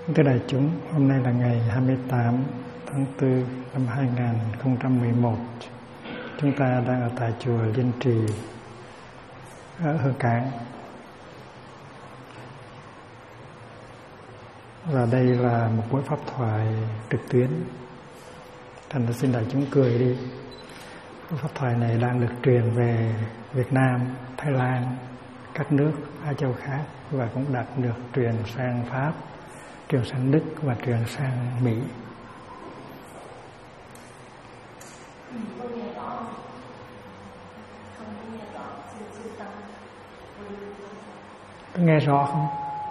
Thưa đại chúng, hôm nay là ngày 28 tháng 4 năm 2011. Chúng ta đang ở tại chùa Liên Trì ở Hương Cảng. Và đây là một buổi pháp thoại trực tuyến. Thành ra xin đại chúng cười đi. Buổi pháp thoại này đang được truyền về Việt Nam, Thái Lan, các nước Á Châu khác và cũng đã được truyền sang Pháp, truyền sang Đức và truyền sang Mỹ. Có nghe rõ không?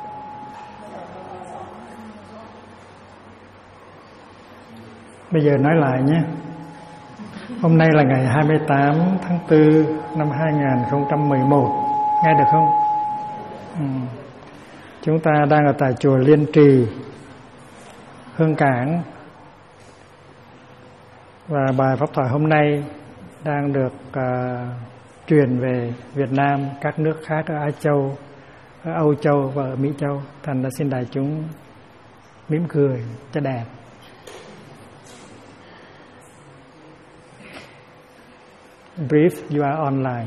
Bây giờ nói lại nhé. Hôm nay là ngày 28 tháng 4 năm 2011. Nghe được không? Chúng ta đang ở tại chùa Liên Trì, Hương Cảng. Và bài pháp thoại hôm nay đang được truyền về Việt Nam, các nước khác ở Á Châu, ở Âu Châu và ở Mỹ Châu. Thành ra xin đại chúng mỉm cười cho đẹp. Brief, you are online.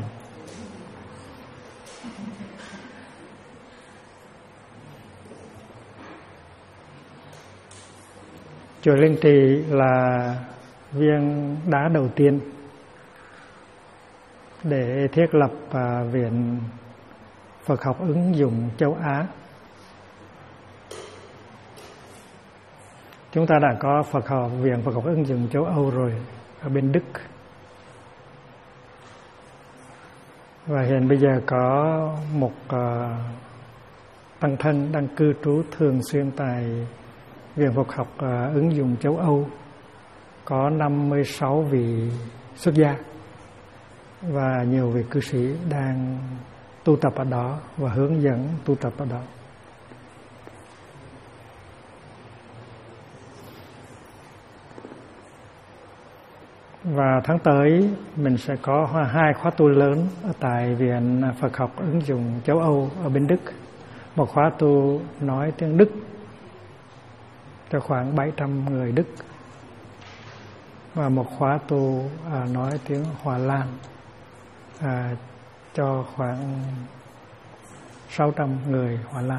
Chùa Liên Trì là viên đá đầu tiên để thiết lập Viện Phật học ứng dụng châu Á. Chúng ta đã có Viện Phật học ứng dụng châu Âu rồi ở bên Đức. Và hiện bây giờ có một tăng thân đang cư trú thường xuyên tại Viện Phật học ứng dụng châu Âu, có 56 vị xuất gia và nhiều vị cư sĩ đang tu tập ở đó và hướng dẫn tu tập ở đó. Và tháng tới mình sẽ có 2 khóa tu lớn ở tại Viện Phật học ứng dụng châu Âu ở bên Đức. Một khóa tu nói tiếng Đức cho khoảng 700 người Đức và một khóa tu nói tiếng Hòa Lan cho khoảng 600 người Hòa Lan.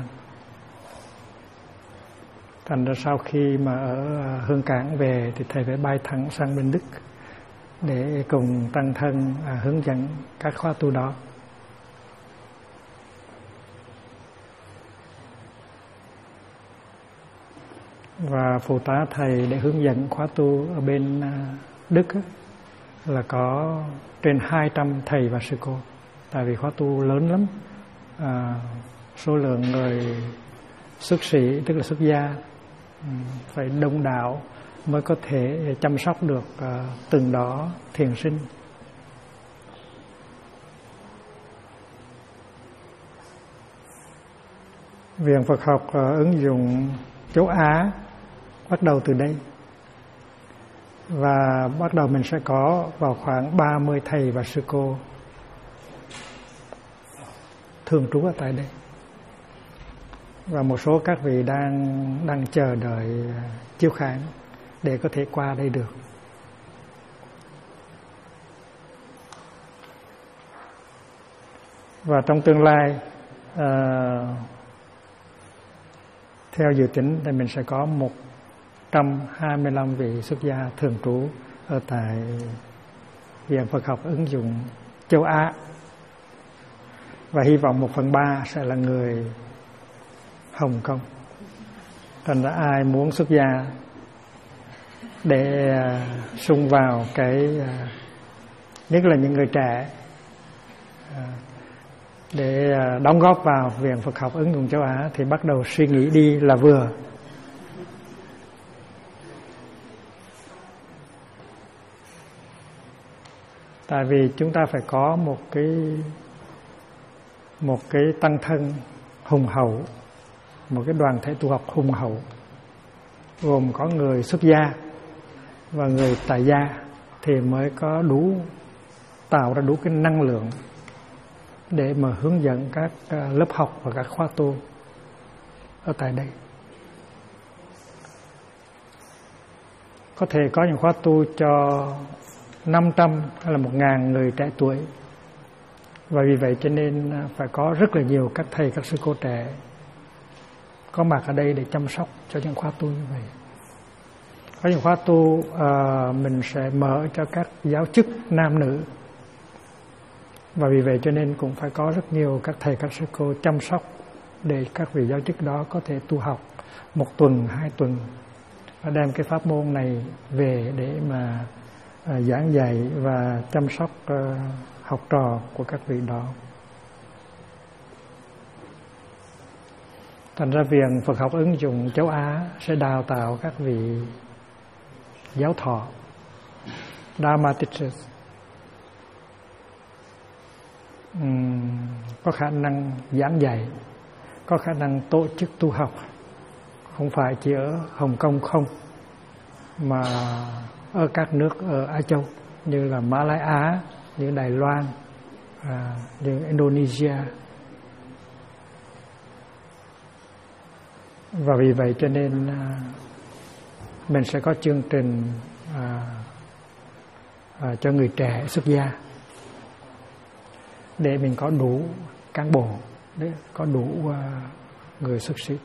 Thành ra sau khi mà ở Hương Cảng về thì thầy phải bay thẳng sang bên Đức để cùng tăng thân hướng dẫn các khóa tu đó. Và phụ tá thầy để hướng dẫn khóa tu ở bên Đức là có trên 200 thầy và sư cô. Tại vì khóa tu lớn lắm, số lượng người xuất sĩ tức là xuất gia phải đông đảo mới có thể chăm sóc được từng đó thiền sinh. Viện Phật học ứng dụng châu Á bắt đầu từ đây. Và bắt đầu mình sẽ có vào khoảng 30 thầy và sư cô thường trú ở tại đây. Và một số các vị đang chờ đợi chiếu kháng để có thể qua đây được. Và trong tương lai theo dự tính thì mình sẽ có 125 vị xuất gia thường trú ở tại Viện Phật học ứng dụng châu Á. Và hy vọng 1/3 sẽ là người Hồng Kông. Thành ra ai muốn xuất gia để xung vào nhất là những người trẻ để đóng góp vào Viện Phật học ứng dụng châu Á thì bắt đầu suy nghĩ đi là vừa. Tại vì chúng ta phải có một cái tăng thân hùng hậu, một cái đoàn thể tu học hùng hậu, gồm có người xuất gia và người tại gia thì mới có tạo ra đủ cái năng lượng để mà hướng dẫn các lớp học và các khóa tu ở tại đây. Có thể có những khóa tu cho 500 hay là 1000 người trẻ tuổi. Và vì vậy cho nên phải có rất là nhiều các thầy, các sư cô trẻ có mặt ở đây để chăm sóc cho những khóa tu như vậy. Có những khóa tu mình sẽ mở cho các giáo chức nam nữ. Và vì vậy cho nên cũng phải có rất nhiều các thầy, các sư cô chăm sóc để các vị giáo chức đó có thể tu học 1 tuần, 2 tuần và đem cái pháp môn này về để mà giảng dạy và chăm sóc học trò của các vị đó. Thành ra Viện Phật học ứng dụng châu Á sẽ đào tạo các vị giáo thọ, Dharma teachers, có khả năng giảng dạy, có khả năng tổ chức tu học, không phải chỉ ở Hồng Kông không, mà ở các nước ở Á Châu như là Malaysia, như Đài Loan, như Indonesia. Và vì vậy cho nên mình sẽ có chương trình cho người trẻ xuất gia để mình có đủ cán bộ, để có đủ người xuất sĩ.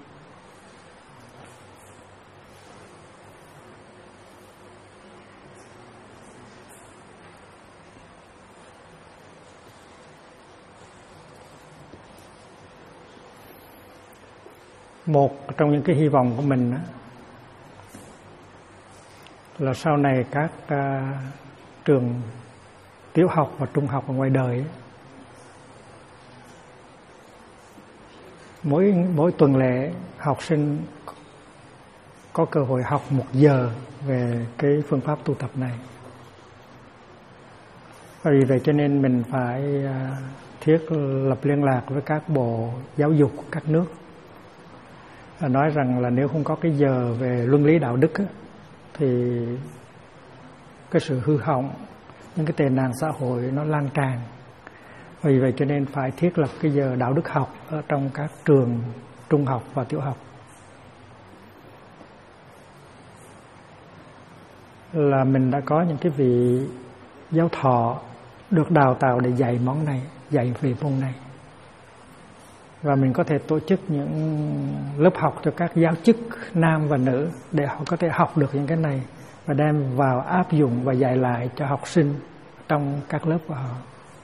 Một trong những cái hy vọng của mình là sau này các trường tiểu học và trung học ở ngoài đời mỗi tuần lễ học sinh có cơ hội học 1 giờ về cái phương pháp tu tập này. Và vì vậy cho nên mình phải thiết lập liên lạc với các bộ giáo dục của các nước, nói rằng là nếu không có cái giờ về luân lý đạo đức thì cái sự hư hỏng, những cái tệ nạn xã hội nó lan tràn. Vì vậy cho nên phải thiết lập cái giờ đạo đức học ở trong các trường trung học và tiểu học. Là mình đã có những cái vị giáo thọ được đào tạo để dạy món này, dạy về môn này. Và mình có thể tổ chức những lớp học cho các giáo chức nam và nữ để họ có thể học được những cái này và đem vào áp dụng và dạy lại cho học sinh trong các lớp của họ.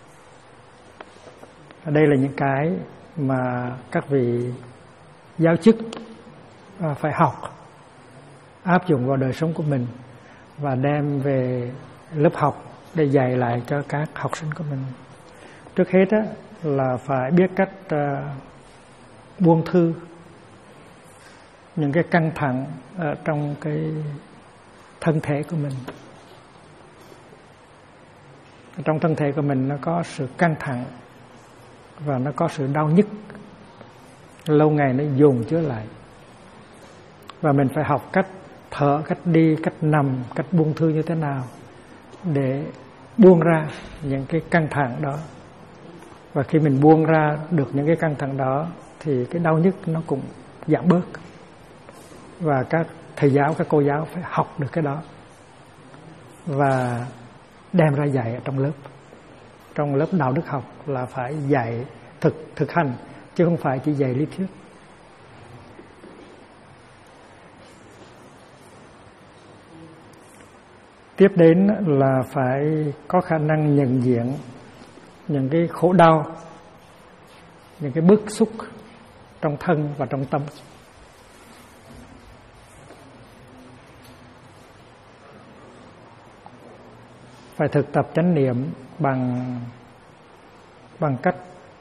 Đây là những cái mà các vị giáo chức phải học, áp dụng vào đời sống của mình và đem về lớp học để dạy lại cho các học sinh của mình. Trước hết là phải biết cách buông thư những cái căng thẳng ở trong cái thân thể của mình. Trong thân thể của mình nó có sự căng thẳng và nó có sự đau nhức, lâu ngày nó dồn chứa lại. Và mình phải học cách thở, cách đi, cách nằm, cách buông thư như thế nào để buông ra những cái căng thẳng đó. Và khi mình buông ra được những cái căng thẳng đó thì cái đau nhức nó cũng giảm bớt. Và các thầy giáo, các cô giáo phải học được cái đó và đem ra dạy ở trong lớp. Trong lớp đạo đức học là phải dạy thực hành, chứ không phải chỉ dạy lý thuyết. Tiếp đến là phải có khả năng nhận diện những cái khổ đau, những cái bức xúc trong thân và trong tâm. Phải thực tập chánh niệm bằng cách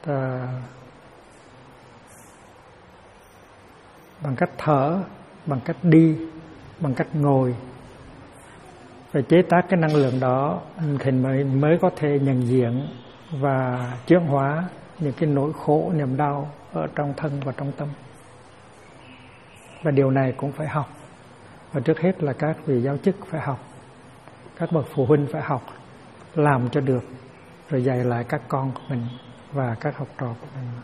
thở, bằng cách đi, bằng cách ngồi. Phải chế tác cái năng lượng đó thì mới có thể nhận diện và chuyển hóa những cái nỗi khổ, niềm đau ở trong thân và trong tâm. Và điều này cũng phải học. Và trước hết là các vị giáo chức phải học, các bậc phụ huynh phải học, làm cho được, rồi dạy lại các con của mình và các học trò của mình.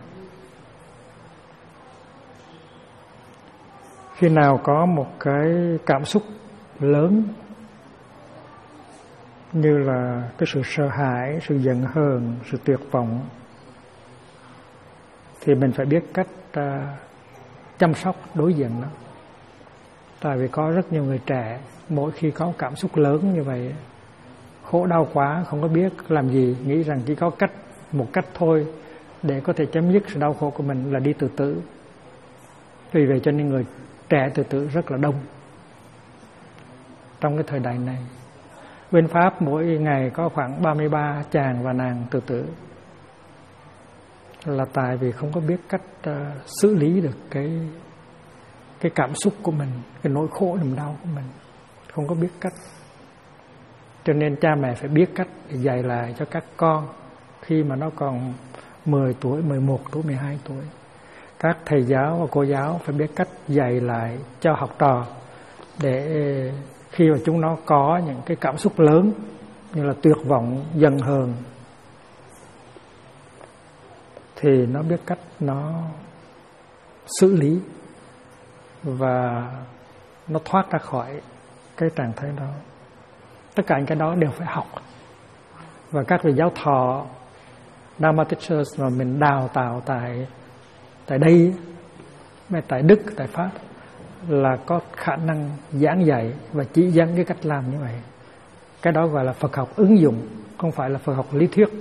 Khi nào có một cái cảm xúc lớn như là cái sự sợ hãi, sự giận hờn, sự tuyệt vọng, thì mình phải biết cách chăm sóc đối diện nó. Tại vì có rất nhiều người trẻ mỗi khi có cảm xúc lớn như vậy, khổ đau quá không có biết làm gì, nghĩ rằng chỉ có một cách thôi để có thể chấm dứt sự đau khổ của mình là đi tự tử. Vì vậy cho nên người trẻ tự tử rất là đông trong cái thời đại này. Bên Pháp mỗi ngày có khoảng 33 chàng và nàng tự tử, là tại vì không có biết cách xử lý được cái cảm xúc của mình, cái nỗi khổ niềm đau của mình, không có biết cách. Cho nên cha mẹ phải biết cách để dạy lại cho các con khi mà nó còn 10 tuổi, 11 tuổi, 12 tuổi. Các thầy giáo và cô giáo phải biết cách dạy lại cho học trò, để khi mà chúng nó có những cái cảm xúc lớn như là tuyệt vọng, giận hờn, thì nó biết cách nó xử lý và nó thoát ra khỏi cái trạng thái đó. Tất cả những cái đó đều phải học. Và các vị giáo thọ Dharma Teachers mà mình đào tạo tại đây, tại Đức, tại Pháp, là có khả năng giảng dạy và chỉ dẫn cái cách làm như vậy. Cái đó gọi là Phật học ứng dụng, không phải là Phật học lý thuyết.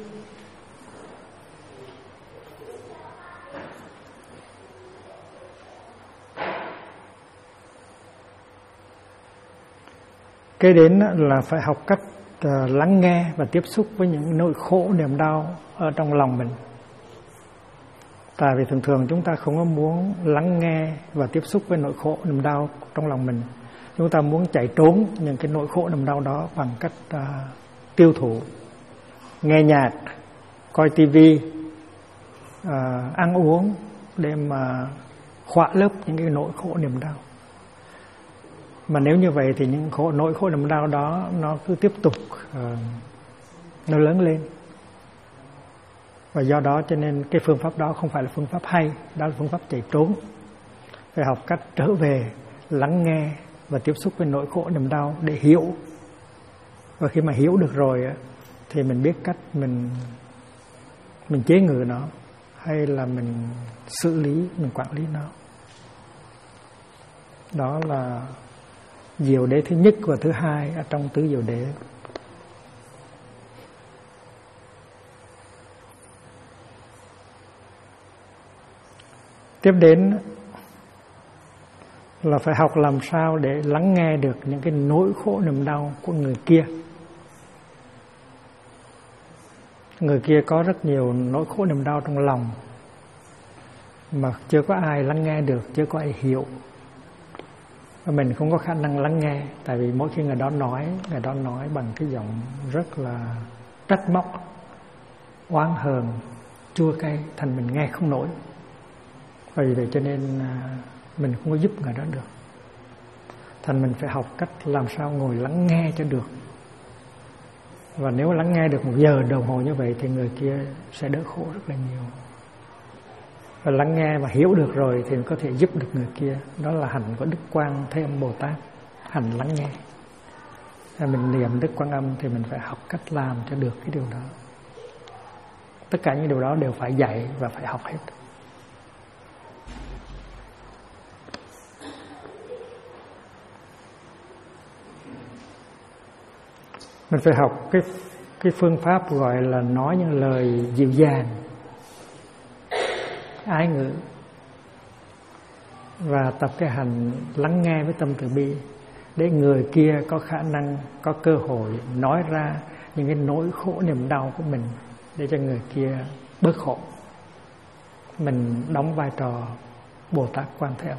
Kế đến là phải học cách lắng nghe và tiếp xúc với những nỗi khổ niềm đau ở trong lòng mình. Tại vì thường thường chúng ta không có muốn lắng nghe và tiếp xúc với nỗi khổ niềm đau trong lòng mình. Chúng ta muốn chạy trốn những cái nỗi khổ niềm đau đó bằng cách tiêu thụ, nghe nhạc, coi tivi, ăn uống để mà khỏa lấp những cái nỗi khổ niềm đau. Mà nếu như vậy thì những nỗi khổ niềm đau đó nó cứ tiếp tục nó lớn lên. Và do đó cho nên cái phương pháp đó không phải là phương pháp hay, đó là phương pháp chạy trốn. Phải học cách trở về, lắng nghe và tiếp xúc với nỗi khổ niềm đau để hiểu. Và khi mà hiểu được rồi thì mình biết cách mình chế ngự nó, hay là mình xử lý, mình quản lý nó. Đó là diệu đế thứ nhất và thứ hai ở trong tứ diệu đế. Tiếp đến là phải học làm sao để lắng nghe được những cái nỗi khổ niềm đau của người kia. Người kia có rất nhiều nỗi khổ niềm đau trong lòng mà chưa có ai lắng nghe được, chưa có ai hiểu. Và mình không có khả năng lắng nghe, tại vì mỗi khi người đó nói bằng cái giọng rất là trách móc, oán hờn, chua cay, thành mình nghe không nổi. Vì vậy cho nên mình không có giúp người đó được. Thành mình phải học cách làm sao ngồi lắng nghe cho được. Và nếu lắng nghe được 1 giờ đồng hồ như vậy thì người kia sẽ đỡ khổ rất là nhiều. Và lắng nghe và hiểu được rồi thì mình có thể giúp được người kia. Đó là hành của Đức Quan Thế Âm Bồ Tát, hành lắng nghe. Mình niệm Đức Quan Âm thì mình phải học cách làm cho được cái điều đó. Tất cả những điều đó đều phải dạy và phải học hết. Mình phải học cái phương pháp gọi là nói những lời dịu dàng, ái ngữ, và tập cái hành lắng nghe với tâm từ bi, để người kia có khả năng, có cơ hội nói ra những cái nỗi khổ niềm đau của mình, để cho người kia bớt khổ. Mình đóng vai trò Bồ Tát Quan Thế Âm.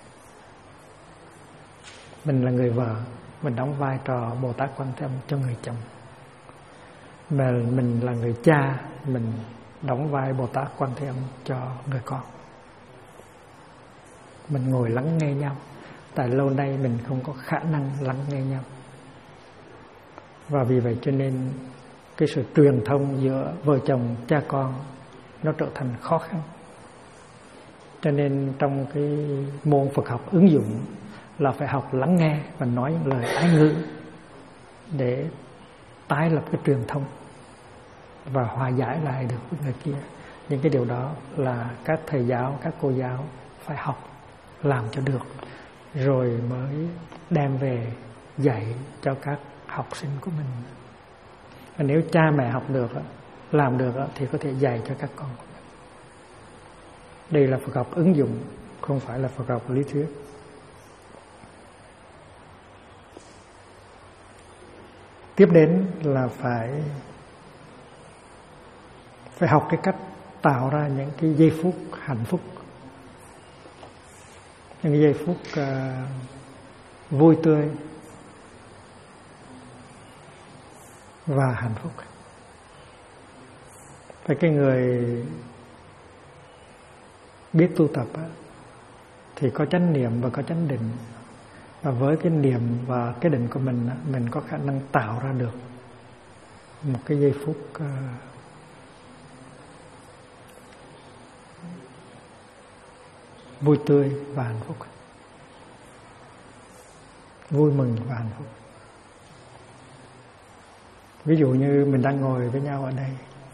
Mình là người vợ, mình đóng vai trò Bồ Tát Quan Thế Âm cho người chồng. Mà mình là người cha, mình đóng vai Bồ Tát Quan Thế Âm cho người con. Mình ngồi lắng nghe nhau. Tại lâu nay mình không có khả năng lắng nghe nhau. Và vì vậy cho nên cái sự truyền thông giữa vợ chồng, cha con nó trở thành khó khăn. Cho nên trong cái môn Phật học ứng dụng là phải học lắng nghe và nói những lời ái ngữ để tái lập cái truyền thông và hòa giải lại được với người kia. Những cái điều đó là các thầy giáo, các cô giáo phải học làm cho được, rồi mới đem về dạy cho các học sinh của mình. Và nếu cha mẹ học được, làm được thì có thể dạy cho các con của mình. Đây là Phật học ứng dụng, không phải là Phật học lý thuyết. Tiếp đến là phải học cái cách tạo ra những cái giây phút hạnh phúc, những cái giây phút vui tươi và hạnh phúc. Phải cái người biết tu tập thì có chánh niệm và có chánh định, và với cái niệm và cái định của mình có khả năng tạo ra được một cái giây phút vui tươi và hạnh phúc, vui mừng và hạnh phúc. Ví dụ như mình đang ngồi với nhau ở đây,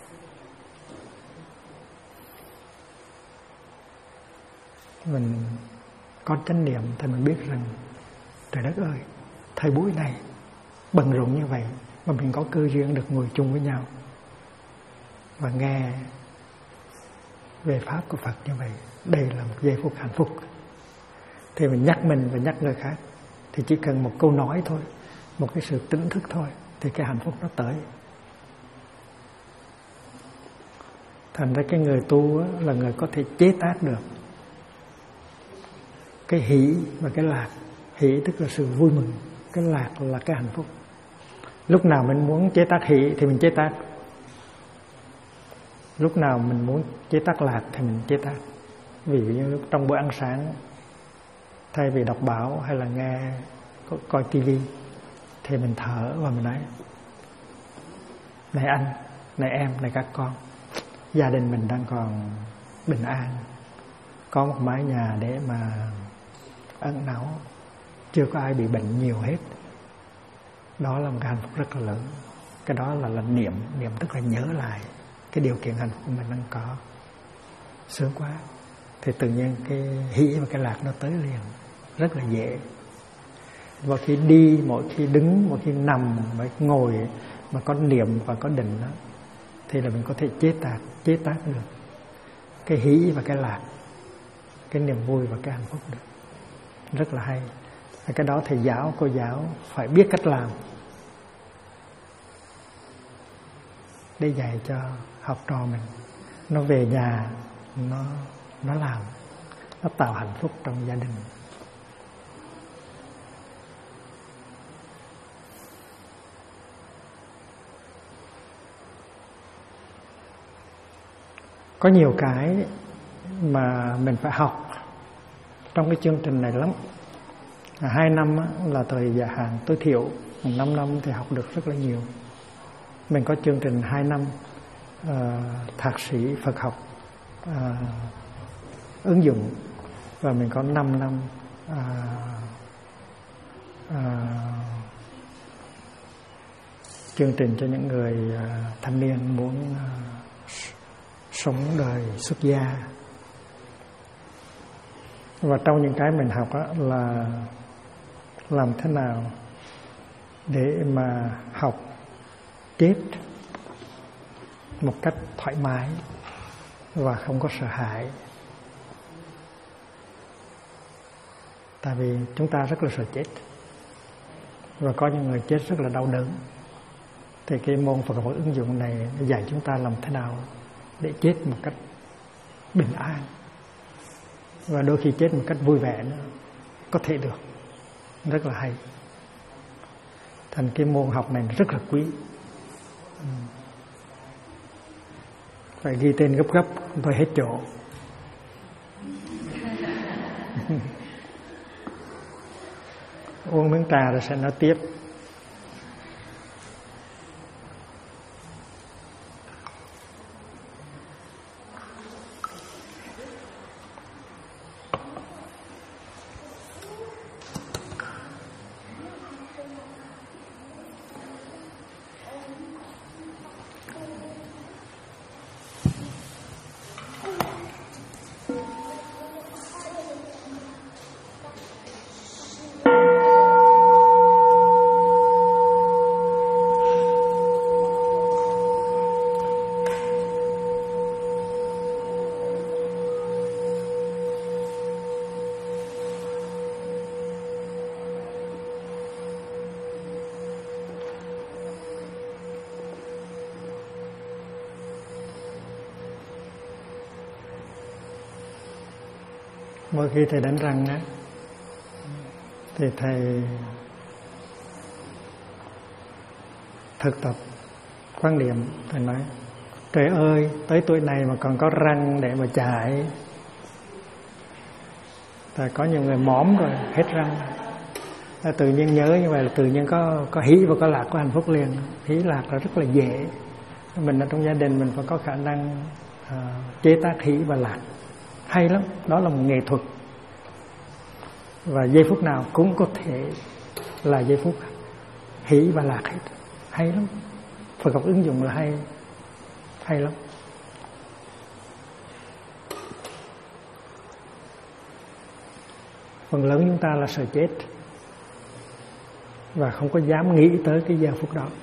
mình có chánh niệm thì mình biết rằng trời đất ơi, thời buổi này bận rộn như vậy mà mình có cơ duyên được ngồi chung với nhau và nghe về pháp của Phật như vậy, đây là một giây phút hạnh phúc. Thì mình nhắc mình và nhắc người khác, thì chỉ cần một câu nói thôi, một cái sự tỉnh thức thôi, thì cái hạnh phúc nó tới. Thành ra cái người tu là người có thể chế tác được cái hỷ và cái lạc. Hỷ tức là sự vui mừng, cái lạc là cái hạnh phúc. Lúc nào mình muốn chế tác hỷ thì mình chế tác, lúc nào mình muốn chế tác lạc thì mình chế tác. Ví dụ như trong bữa ăn sáng, thay vì đọc báo hay là nghe coi tivi, thì mình thở và mình nói: này anh, này em, này các con, gia đình mình đang còn bình an, có một mái nhà để mà ẩn náu, chưa có ai bị bệnh nhiều hết. Đó là một cái hạnh phúc rất là lớn. Cái đó là niệm tức là nhớ lại cái điều kiện hạnh phúc của mình đang có. Sướng quá. Thì tự nhiên cái hỷ và cái lạc nó tới liền, rất là dễ. Mỗi khi đi, mỗi khi đứng, mỗi khi nằm, mỗi khi ngồi mà có niệm và có định đó, thì là mình có thể chế tác được cái hỷ và cái lạc, cái niềm vui và cái hạnh phúc được. Rất là hay. Và cái đó thầy giáo, cô giáo phải biết cách làm để dạy cho học trò mình. Nó về nhà nó làm, nó tạo hạnh phúc trong gia đình. Có nhiều cái mà mình phải học trong cái chương trình này lắm. 2 năm là thời gian hạn tối thiểu, 5 năm thì học được rất là nhiều. Mình có chương trình 2 năm thạc sĩ Phật học ứng dụng, và mình có 5 năm chương trình cho những người thanh niên muốn sống đời xuất gia. Và trong những cái mình học là làm thế nào để mà học chết một cách thoải mái và không có sợ hãi. Tại vì chúng ta rất là sợ chết, và có những người chết rất là đau đớn. Thì cái môn Phật học ứng dụng này dạy chúng ta làm thế nào để chết một cách bình an, và đôi khi chết một cách vui vẻ nữa, có thể được. Rất là hay. Thành cái môn học này rất là quý. Phải ghi tên gấp tôi hết chỗ. Uống miếng trà rồi sẽ nói tiếp. Mỗi khi thầy đánh răng á, thì thầy thực tập quan điểm. Thầy nói trời ơi, tới tuổi này mà còn có răng để mà chải. Tại có nhiều người móm rồi hết răng, tự nhiên nhớ như vậy là tự nhiên có hỷ và có lạc, có hạnh phúc liền. Hỷ lạc là rất là dễ. Mình ở trong gia đình mình phải có khả năng chế tác hỷ và lạc, hay lắm. Đó là một nghệ thuật, và giây phút nào cũng có thể là giây phút hỷ và lạc hết. Hay lắm. Phật học ứng dụng là hay lắm. Phần lớn chúng ta là sợ chết và không có dám nghĩ tới cái giờ phút đó,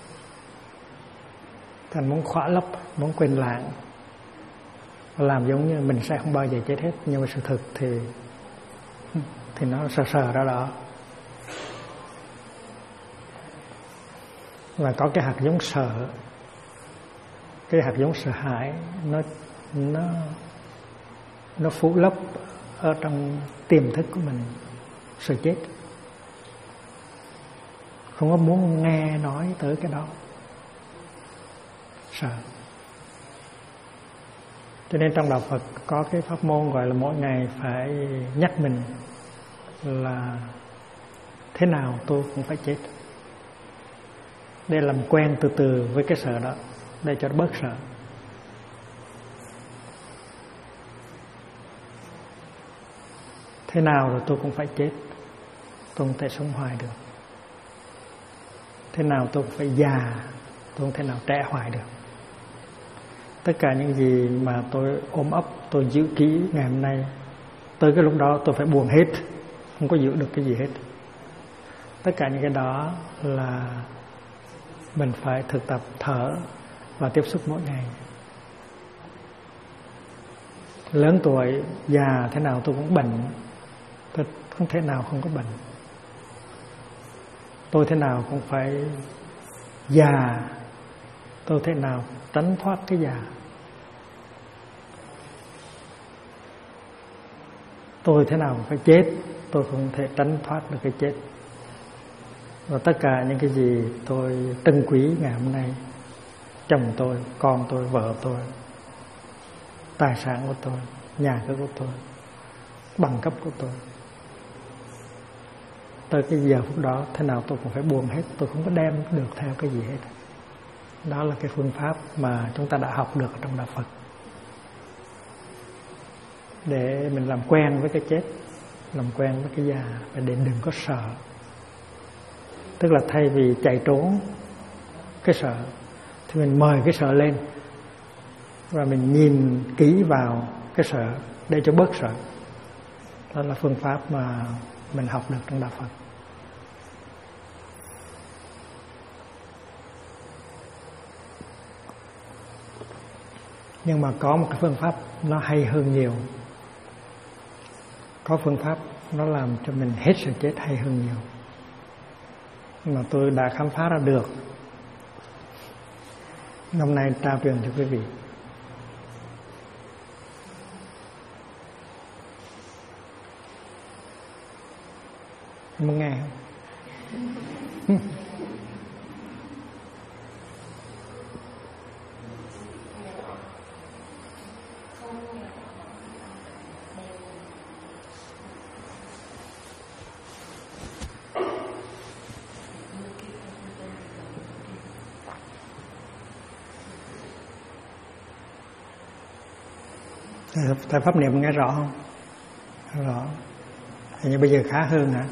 thành muốn khỏa lấp, muốn quên lãng, làm giống như mình sẽ không bao giờ chết hết. Nhưng mà sự thực thì nó sờ ra đó. Và có cái hạt giống sợ, cái hạt giống sợ hãi, nó phủ lấp ở trong tiềm thức của mình. Sợ chết, không có muốn nghe nói tới cái đó, sợ. Cho nên trong đạo Phật có cái pháp môn gọi là mỗi ngày phải nhắc mình là thế nào tôi cũng phải chết, để làm quen từ từ với cái sợ đó, để cho nó bớt sợ. Thế nào rồi tôi cũng phải chết, tôi không thể sống hoài được. Thế nào tôi cũng phải già, tôi không thể nào trẻ hoài được. Tất cả những gì mà tôi ôm ấp, tôi giữ kỹ ngày hôm nay, tới cái lúc đó tôi phải buông hết, không có giữ được cái gì hết. Tất cả những cái đó là mình phải thực tập thở và tiếp xúc mỗi ngày. Lớn tuổi, già thế nào tôi cũng bệnh, tôi không thể nào không có bệnh. Tôi thế nào cũng phải già, tôi thế nào tránh thoát cái già. Tôi thế nào cũng phải chết, tôi không thể tránh thoát được cái chết. Và tất cả những cái gì tôi trân quý ngày hôm nay, chồng tôi, con tôi, vợ tôi, tài sản của tôi, nhà cửa của tôi, bằng cấp của tôi, tới cái giờ phút đó thế nào tôi cũng phải buông hết, tôi không có đem được theo cái gì hết. Đó là cái phương pháp mà chúng ta đã học được trong đạo Phật, để mình làm quen với cái chết, làm quen với cái già, và để đừng có sợ. Tức là thay vì chạy trốn cái sợ thì mình mời cái sợ lên và mình nhìn kỹ vào cái sợ để cho bớt sợ. Đó là phương pháp mà mình học được trong đạo Phật. Nhưng mà có một cái phương pháp nó hay hơn nhiều. Có phương pháp nó làm cho mình hết sợ chết hay hơn nhiều, mà tôi đã khám phá ra được. Hôm nay trao truyền cho quý vị. Muốn nghe không? Thầy pháp niệm nghe rõ không? Rõ. Hình như bây giờ khá hơn hả?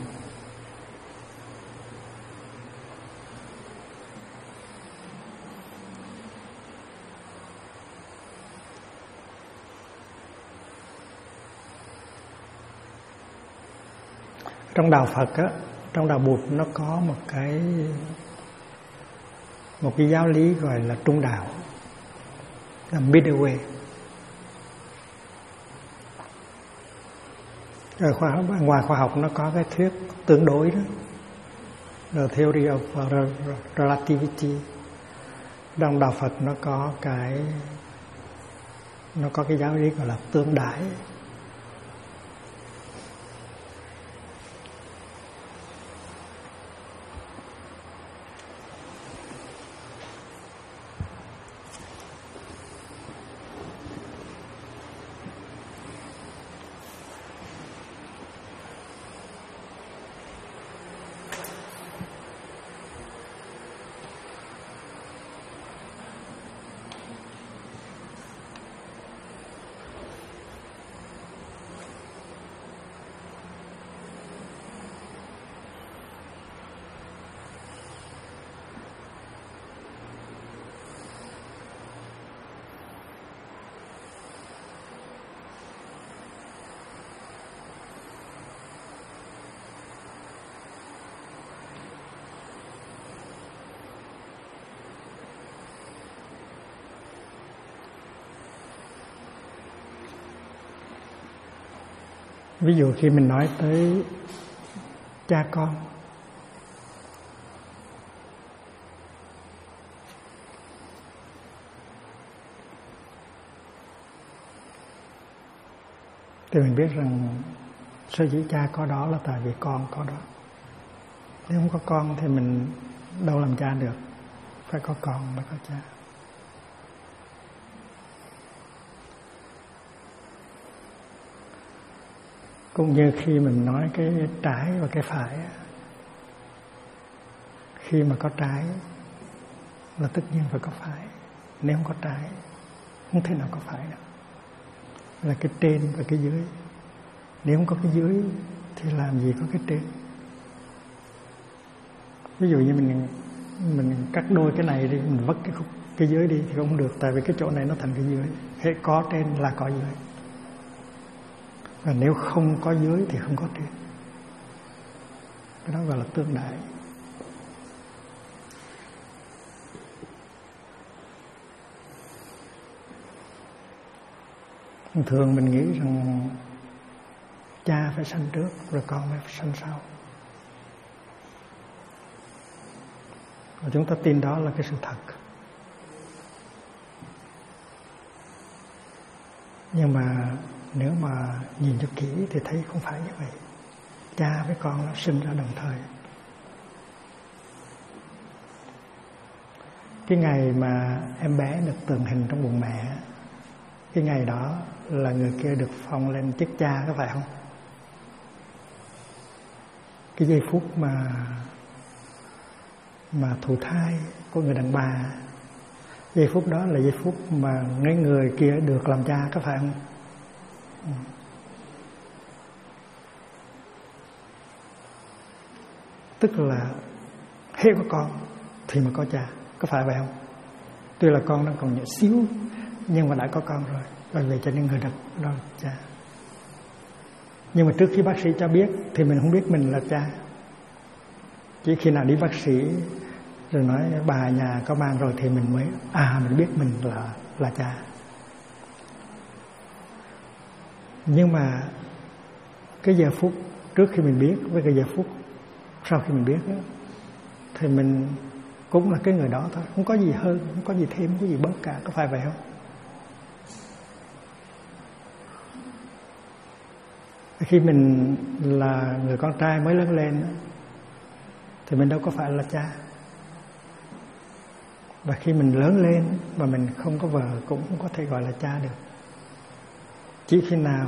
Trong đạo Phật á, trong đạo Bụt nó có một cái giáo lý gọi là trung đạo, là middle way. Ngoài khoa học nó có cái thuyết tương đối đó, the theory of relativity. Trong đạo Phật nó có cái giáo lý gọi là tương đãi. Ví dụ khi mình nói tới cha con, thì mình biết rằng sở dĩ cha có đó là tại vì con có đó. Nếu không có con thì mình đâu làm cha được, phải có con mới có cha. Cũng như khi mình nói cái trái và cái phải, khi mà có trái là tất nhiên phải có phải. Nếu không có trái không thể nào có phải đâu. Là cái trên và cái dưới. Nếu không có cái dưới thì làm gì có cái trên. Ví dụ như mình cắt đôi cái này đi, mình vứt cái dưới đi thì không được, tại vì cái chỗ này nó thành cái dưới. Thế có trên là có dưới. Và nếu không có dưới thì không có trên. Cái đó gọi là tương đại. Thường mình nghĩ rằng cha phải sanh trước rồi con phải sanh sau. Và chúng ta tin đó là cái sự thật. Nhưng mà nếu mà nhìn cho kỹ thì thấy không phải như vậy. Cha với con nó sinh ra đồng thời. Cái ngày mà em bé được tượng hình trong bụng mẹ, cái ngày đó là người kia được phong lên chức cha, có phải không? Cái giây phút mà thụ thai của người đàn bà, giây phút đó là giây phút mà người kia được làm cha, có phải không? Tức là hết có con thì mà có cha, có phải vậy không? Tuy là con đang còn nhỏ xíu nhưng mà đã có con rồi, bởi vậy cho nên người đó là cha. Nhưng mà trước khi bác sĩ cho biết thì mình không biết mình là cha. Chỉ khi nào đi bác sĩ rồi nói bà nhà có mang rồi thì mình mới mình biết mình là cha. Nhưng mà cái giờ phút trước khi mình biết với cái giờ phút sau khi mình biết đó, thì mình cũng là cái người đó thôi, không có gì hơn, không có gì thêm, không có gì bớt cả, có phải vậy không? Khi mình là người con trai mới lớn lên thì mình đâu có phải là cha. Và khi mình lớn lên mà mình không có vợ cũng không có thể gọi là cha được. Chỉ khi nào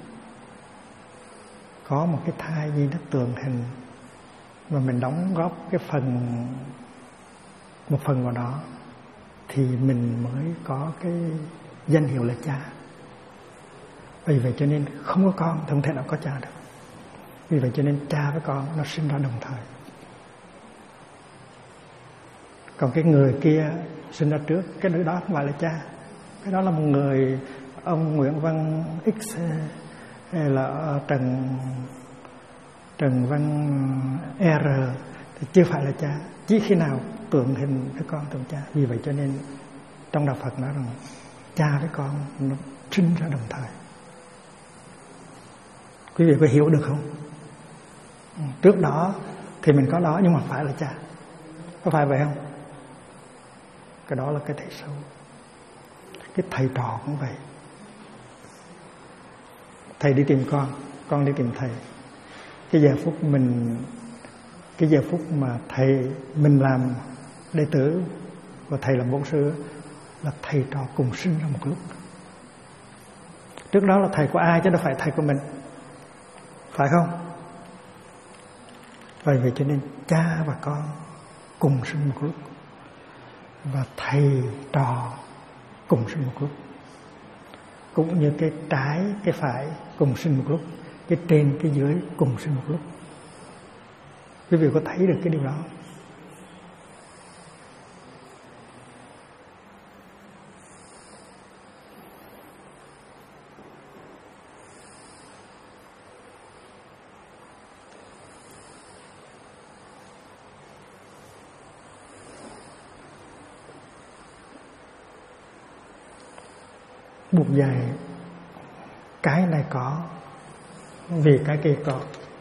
có một cái thai nhi nó tượng hình và mình đóng góp một phần vào đó thì mình mới có cái danh hiệu là cha. Vì vậy cho nên không có con thì không thể nào có cha được. Vì vậy cho nên cha với con nó sinh ra đồng thời. Còn cái người kia sinh ra trước, cái đứa đó không phải là cha. Cái đó là một người, ông Nguyễn Văn X hay là Trần Văn R thì chưa phải là cha. Chỉ khi nào tượng hình với con tượng cha. Vì vậy cho nên trong đạo Phật nói rằng cha với con nó sinh ra đồng thời. Quý vị có hiểu được không? Trước đó thì mình có đó nhưng mà phải là cha. Có phải vậy không? Cái đó là cái thầy sâu. Cái thầy trò cũng vậy. Thầy đi tìm con đi tìm thầy. Cái giờ phút mà mình làm đệ tử và thầy làm bổn sư là thầy trò cùng sinh ra một lúc. Trước đó là thầy của ai chứ đâu phải thầy của mình, phải không? Vậy cho nên cha và con cùng sinh một lúc và thầy trò cùng sinh một lúc. Cũng như cái trái cái phải cùng sinh một lúc, cái trên cái dưới cùng sinh một lúc. Quý vị có thấy được cái điều đó? Buộc dạy cái này có vì cái kia có.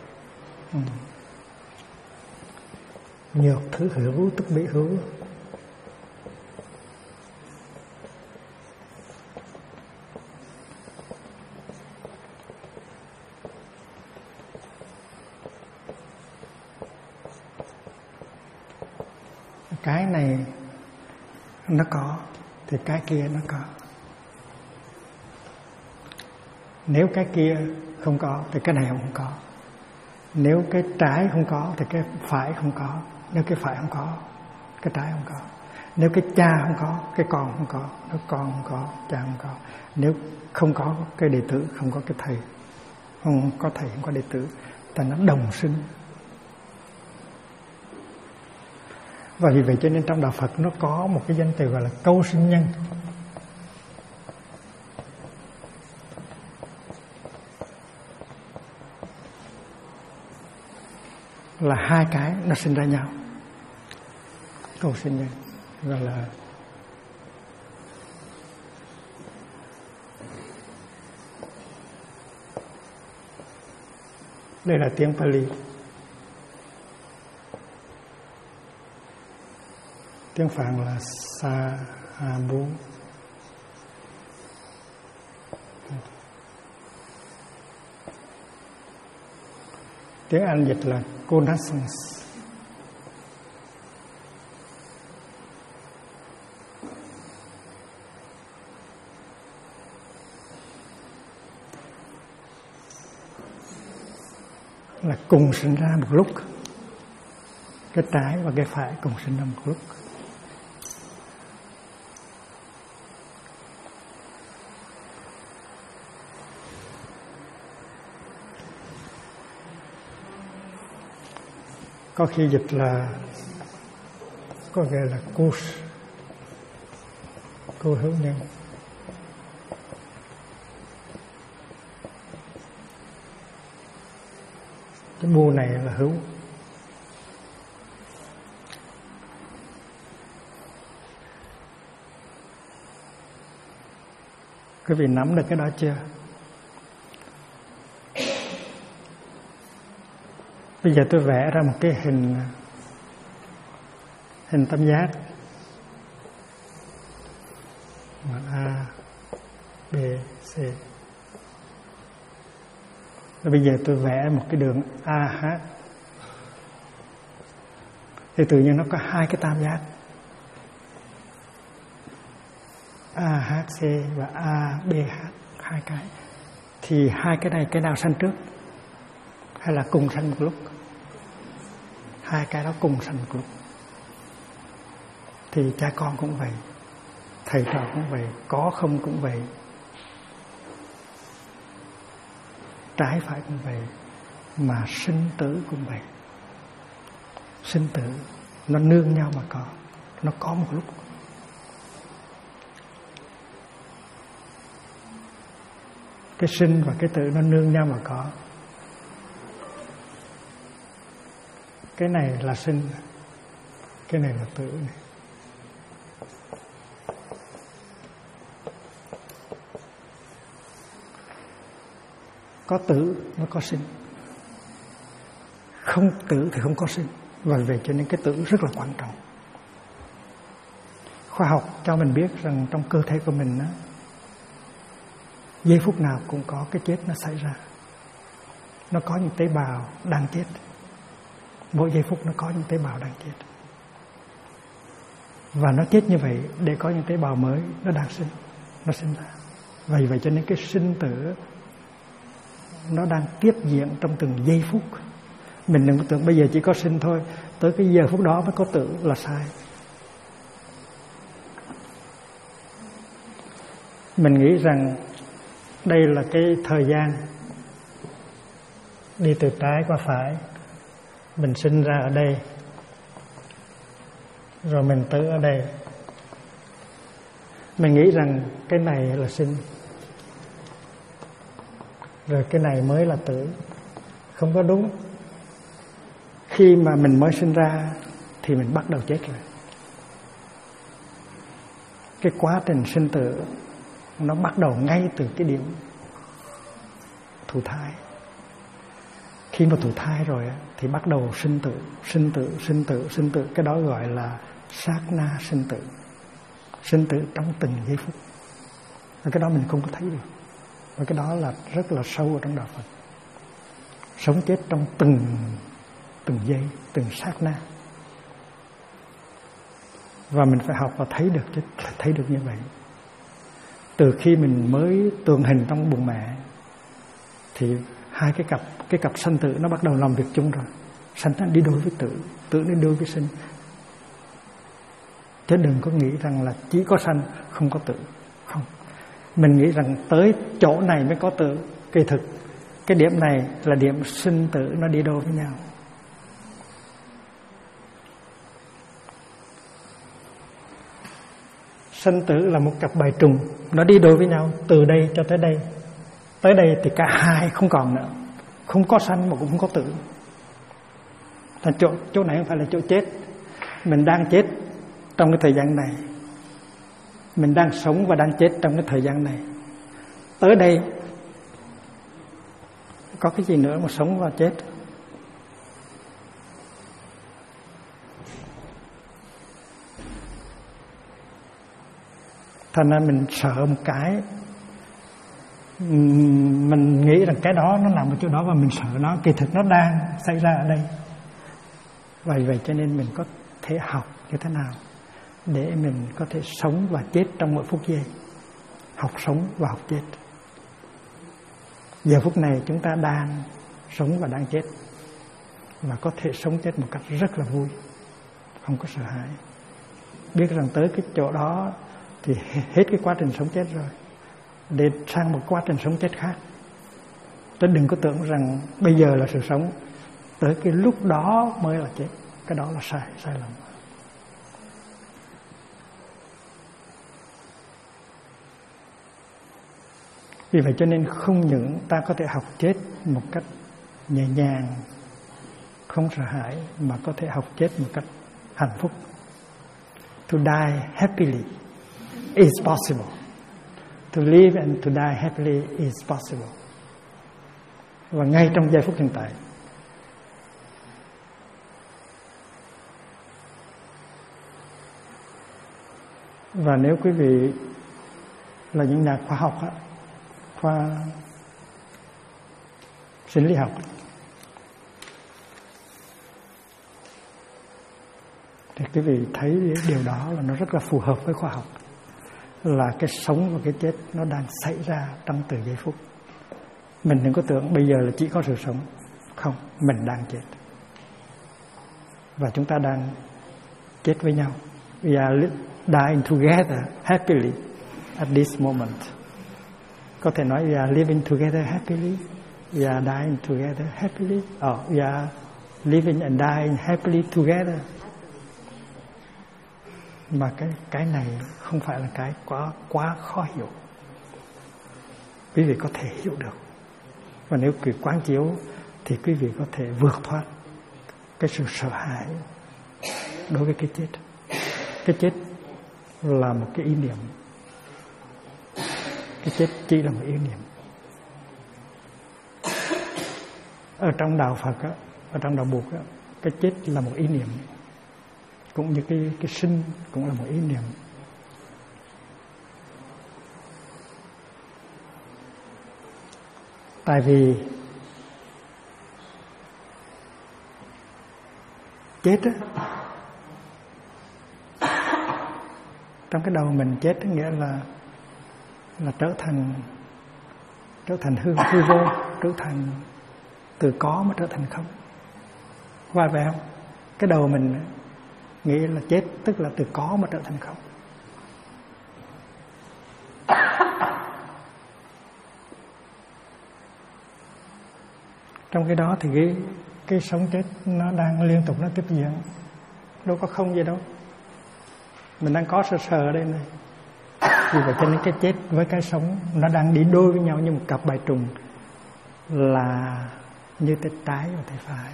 Nhược thứ hữu tức bị hữu. Cái này nó có thì cái kia nó có. Nếu cái kia không có thì cái này không có. Nếu cái trái không có thì cái phải không có. Nếu cái phải không có, cái trái không có. Nếu cái cha không có, cái con không có. Nếu con không có, cha không có. Nếu không có cái đệ tử, không có cái thầy. Không có thầy, không có đệ tử, ta nó đồng sinh. Và vì vậy cho nên trong đạo Phật nó có một cái danh từ gọi là câu sinh nhân. Là hai cái nó sinh ra nhau. Câu sinh nhân gọi là đây là tiếng Pali. Tiếng Phạn là sa ha bu. Tiếng Anh dịch là connaissance. Là cùng sinh ra một lúc. Cái trái và cái phải cùng sinh ra một lúc. Có khi dịch là có nghĩa là cô hữu nhân. Cái bu này là hữu. Quý vị nắm được cái đó chưa? Bây giờ tôi vẽ ra một cái hình tam giác. A, B, C. Và bây giờ tôi vẽ một cái đường AH. Thì tự nhiên nó có hai cái tam giác. AHC và ABH, hai cái. Thì hai cái này cái nào sanh trước? Hay là cùng sanh một lúc? Hai cái đó cùng sanh một lúc. Thì cha con cũng vậy, thầy trò cũng vậy, có không cũng vậy, trái phải cũng vậy, mà sinh tử cũng vậy. Sinh tử nó nương nhau mà có, nó có một lúc. Cái sinh và cái tử nó nương nhau mà có. Cái này là sinh, cái này là tử này. Có tử nó có sinh, không tử thì không có sinh. Và vậy cho nên cái tử rất là quan trọng. Khoa học cho mình biết rằng trong cơ thể của mình đó, giây phút nào cũng có cái chết nó xảy ra. Nó có những tế bào đang chết. Mỗi giây phút nó có những tế bào đang chết. Và nó chết như vậy để có những tế bào mới nó đang sinh, nó sinh ra. Vì vậy cho nên cái sinh tử nó đang tiếp diễn trong từng giây phút. Mình đừng có tưởng bây giờ chỉ có sinh thôi, tới cái giờ phút đó mới có tử là sai. Mình nghĩ rằng đây là cái thời gian đi từ trái qua phải. Mình sinh ra ở đây, rồi mình tử ở đây. Mình nghĩ rằng cái này là sinh, rồi cái này mới là tử. Không có đúng. Khi mà mình mới sinh ra thì mình bắt đầu chết rồi. Cái quá trình sinh tử nó bắt đầu ngay từ cái điểm thụ thai. Khi mà thụ thai rồi thì bắt đầu sinh tử. Cái đó gọi là sát na sinh tử trong từng giây phút. Và cái đó mình không có thấy được. Và cái đó là rất là sâu ở trong đạo Phật. Sống chết trong từng giây, từng sát na. Và mình phải học và thấy được như vậy. Từ khi mình mới tượng hình trong bụng mẹ thì hai cái cặp sanh tử nó bắt đầu làm việc chung rồi. Sanh nó đi đôi với tử đi đôi với sinh. Chứ đừng có nghĩ rằng là chỉ có sanh không có tử. Không. Mình nghĩ rằng tới chỗ này mới có tử. Kỳ thực cái điểm này là điểm sinh tử nó đi đôi với nhau. Sanh tử là một cặp bài trùng, nó đi đôi với nhau từ đây cho tới đây. Tới đây thì cả hai không còn nữa. Không có sanh mà cũng không có tử. Chỗ này không phải là chỗ chết. Mình đang chết trong cái thời gian này. Mình đang sống và đang chết trong cái thời gian này. Tới đây có cái gì nữa mà sống và chết? Thành ra mình sợ một cái, mình nghĩ rằng cái đó nó nằm ở chỗ đó và mình sợ nó, kỳ thực nó đang xảy ra ở đây. Vậy cho nên mình có thể học như thế nào để mình có thể sống và chết trong mỗi phút giây. Học sống và học chết. Giờ phút này chúng ta đang sống và đang chết, và có thể sống chết một cách rất là vui, không có sợ hãi. Biết rằng tới cái chỗ đó thì hết cái quá trình sống chết rồi, để sang một quá trình sống chết khác. Tôi đừng có tưởng rằng bây giờ là sự sống, tới cái lúc đó mới là chết. Cái đó là sai lầm. Vì vậy cho nên không những ta có thể học chết một cách nhẹ nhàng, không sợ hãi, mà có thể học chết một cách hạnh phúc. To die happily is possible. To live and to die happily is possible. Và ngay trong giây phút hiện tại. Và nếu quý vị là những nhà khoa học, khoa sinh lý học, thì quý vị thấy điều đó là nó rất là phù hợp với khoa học. Là cái sống và cái chết nó đang xảy ra trong từng giây phút. Mình đừng có tưởng bây giờ là chỉ có sự sống. Không, mình đang chết. Và chúng ta đang chết với nhau. We are dying together happily at this moment. Có thể nói we are living together happily, we are dying together happily, or we are living and dying happily together. Mà cái này không phải là cái quá khó hiểu. Quý vị có thể hiểu được. Và nếu quý quán chiếu thì quý vị có thể vượt thoát cái sự sợ hãi đối với cái chết. Cái chết là một cái ý niệm. Cái chết chỉ là một ý niệm. Ở trong đạo Phật á, ở trong đạo Bụt á, cái chết là một ý niệm. Cũng như cái sinh cũng là một ý niệm. Tại vì chết á, trong cái đầu mình chết nghĩa là trở thành hư vô, trở thành từ có mà trở thành không. Phải vậy không? Cái đầu mình nghĩ là chết tức là từ có mà trở thành không. Trong cái đó thì cái sống chết nó đang liên tục nó tiếp diễn. Đâu có không gì đâu. Mình đang có sờ ở đây này. Vì vậy cho nên cái chết với cái sống nó đang đi đôi với nhau như một cặp bài trùng, là như tay trái và tay phải.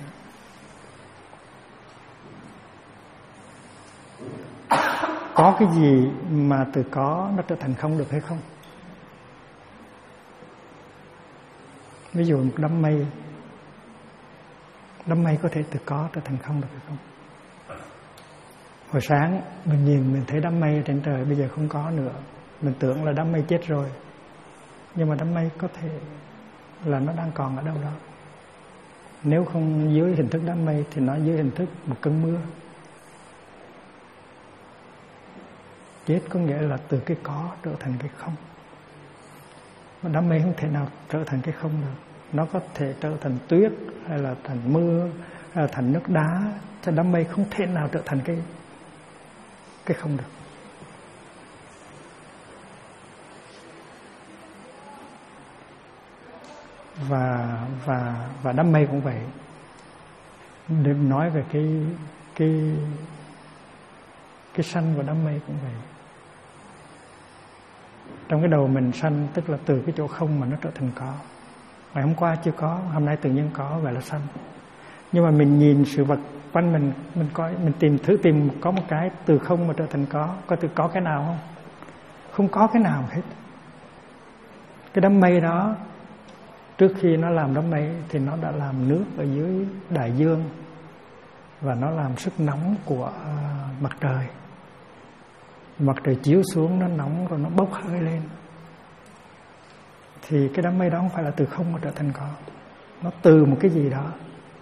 Có cái gì mà từ có nó trở thành không được hay không? Ví dụ một đám mây Đám mây có thể từ có trở thành không được hay không? Hồi sáng mình nhìn mình thấy đám mây ở trên trời, bây giờ không có nữa, mình tưởng là đám mây chết rồi, nhưng mà đám mây có thể là nó đang còn ở đâu đó. Nếu không dưới hình thức đám mây thì nó dưới hình thức một cơn mưa. Chết có nghĩa là từ cái có trở thành cái không. Mà đám mây không thể nào trở thành cái không được. Nó có thể trở thành tuyết hay là thành mưa hay là thành nước đá, chứ đám mây không thể nào trở thành cái không được. Và đám mây cũng vậy. Để nói về cái sanh của đám mây cũng vậy. Trong cái đầu mình sanh, tức là từ cái chỗ không mà nó trở thành có. Ngày hôm qua chưa có, hôm nay tự nhiên có, vậy là sanh. Nhưng mà mình nhìn sự vật quanh mình coi, mình tìm có một cái từ không mà trở thành có từ có cái nào không? Không có cái nào hết. Cái đám mây đó, trước khi nó làm đám mây thì nó đã làm nước ở dưới đại dương, và nó làm sức nóng của mặt trời. Mặt trời chiếu xuống nó nóng rồi nó bốc hơi lên. Thì cái đám mây đó không phải là từ không mà trở thành có, nó từ một cái gì đó.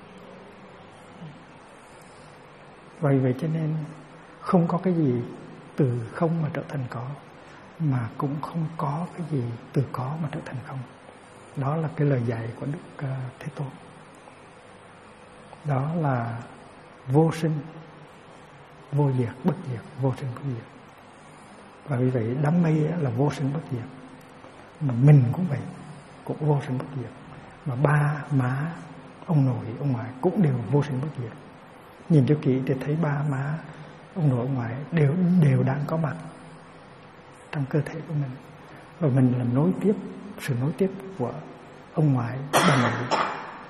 Vậy cho nên không có cái gì từ không mà trở thành có, mà cũng không có cái gì từ có mà trở thành không. Đó là cái lời dạy của Đức Thế Tôn. Đó là vô sinh, vô diệt, bất diệt, vô sinh bất diệt. Và vì vậy đám mây là vô sinh bất diệt. Mà mình cũng vậy, cũng vô sinh bất diệt. Mà ba má, ông nội, ông ngoại cũng đều vô sinh bất diệt. Nhìn cho kỹ thì thấy ba má, ông nội, ông ngoại đều đang có mặt trong cơ thể của mình. Và mình là sự nối tiếp của ông ngoại, bà nội.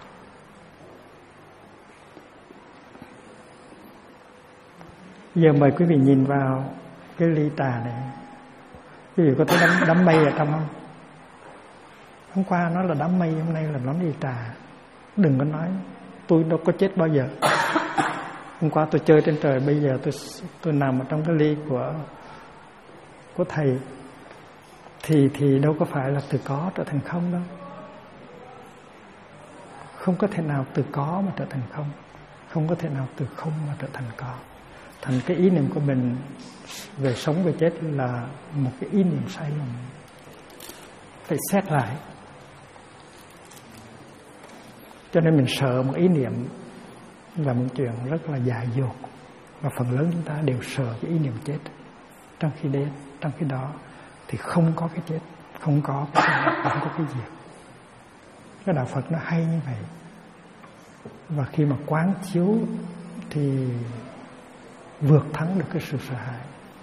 Giờ mời quý vị nhìn vào cái ly trà này. Quý vị có thấy đám mây ở trong không? Hôm qua nó là đám mây, hôm nay là nó ly trà. Đừng có nói tôi đâu có chết bao giờ. Hôm qua tôi chơi trên trời, bây giờ tôi nằm ở trong cái ly của thầy. Thì đâu có phải là từ có trở thành không đâu. Không có thể nào từ có mà trở thành không. Không có thể nào từ không mà trở thành có. Thành cái ý niệm của mình về sống về chết là một cái ý niệm sai lầm. Phải xét lại. Cho nên mình sợ một ý niệm là một chuyện rất là dại dột. Và phần lớn chúng ta đều sợ cái ý niệm chết. Trong khi đó thì không có cái chết, không có cái diệt. Cái đạo Phật nó hay như vậy. Và khi mà quán chiếu thì vượt thắng được cái sự sợ hãi.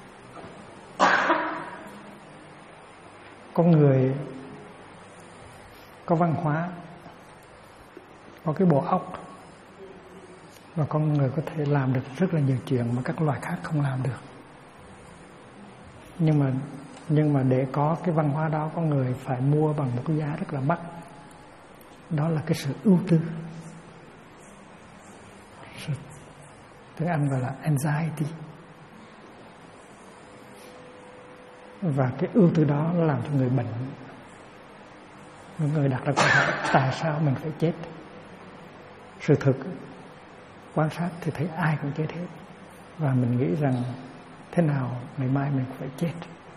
Con người có văn hóa, có cái bộ óc, và con người có thể làm được rất là nhiều chuyện mà các loài khác không làm được. Nhưng mà để có cái văn hóa đó, con người phải mua bằng một cái giá rất là mắc. Đó là cái sự ưu tư. Tiếng Anh gọi là anxiety. Và cái ưu tư đó nó làm cho người bệnh. Người đặt ra câu hỏi tại sao mình phải chết. Sự thực quan sát thì thấy ai cũng chết hết. Và mình nghĩ rằng thế nào ngày mai mình cũng phải chết.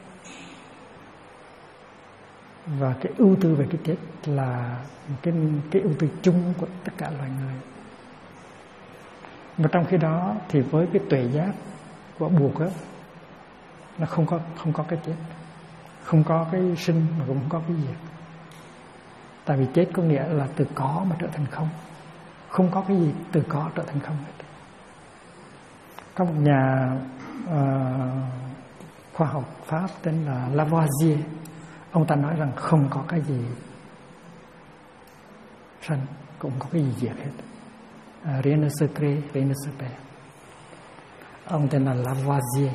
Và cái ưu tư về cái chết là cái ưu tư chung của tất cả loài người. Mà trong khi đó thì với cái tuệ giác của Buộc á, nó không có cái chết, không có cái sinh mà cũng không có cái diệt. Tại vì chết có nghĩa là từ có mà trở thành không. Không có cái gì từ có trở thành không hết. Có một nhà khoa học Pháp tên là Lavoisier. Ông ta nói rằng không có cái gì sanh, cũng không có cái gì diệt hết. Rien ne se crée, rien ne se perd. Ông tên là Lavoisier.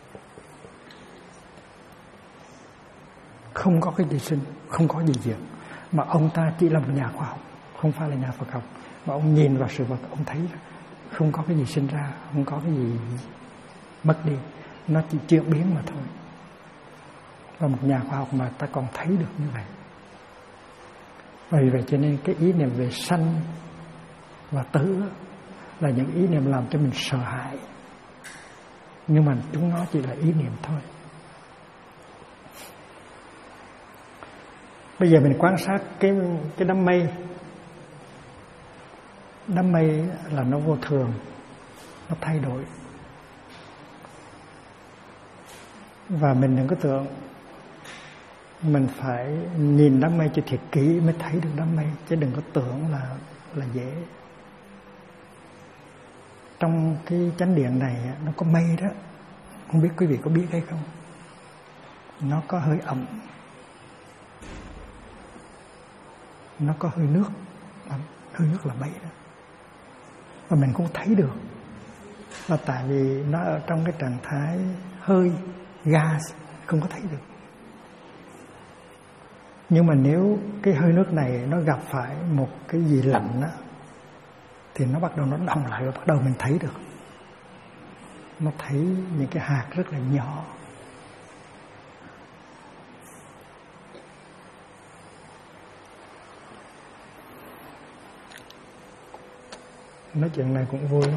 Không có cái gì sinh, không có gì diệt. Mà ông ta chỉ là một nhà khoa học, không phải là nhà Phật học, mà ông nhìn vào sự vật, ông thấy không có cái gì sinh ra, không có cái gì mất đi, nó chỉ chuyển biến mà thôi. Và một nhà khoa học mà ta còn thấy được như vậy. Vì vậy cho nên cái ý niệm về sanh và tử là những ý niệm làm cho mình sợ hãi, nhưng mà chúng nó chỉ là ý niệm thôi. Bây giờ mình quan sát cái đám mây. Đám mây là nó vô thường, nó thay đổi. Và mình đừng có tưởng mình phải nhìn đám mây cho thiệt kỹ mới thấy được đám mây, chứ đừng có tưởng là dễ. Trong cái chánh điện này nó có mây đó, không biết quý vị có biết hay không. Nó có hơi ẩm, nó có hơi nước, hơi nước là mây đó. Và mình cũng thấy được, là tại vì nó ở trong cái trạng thái hơi gas, không có thấy được. Nhưng mà nếu cái hơi nước này nó gặp phải một cái gì lạnh á, thì nó bắt đầu nó đông lại và bắt đầu mình thấy được. Nó thấy những cái hạt rất là nhỏ. Nói chuyện này cũng vui lắm.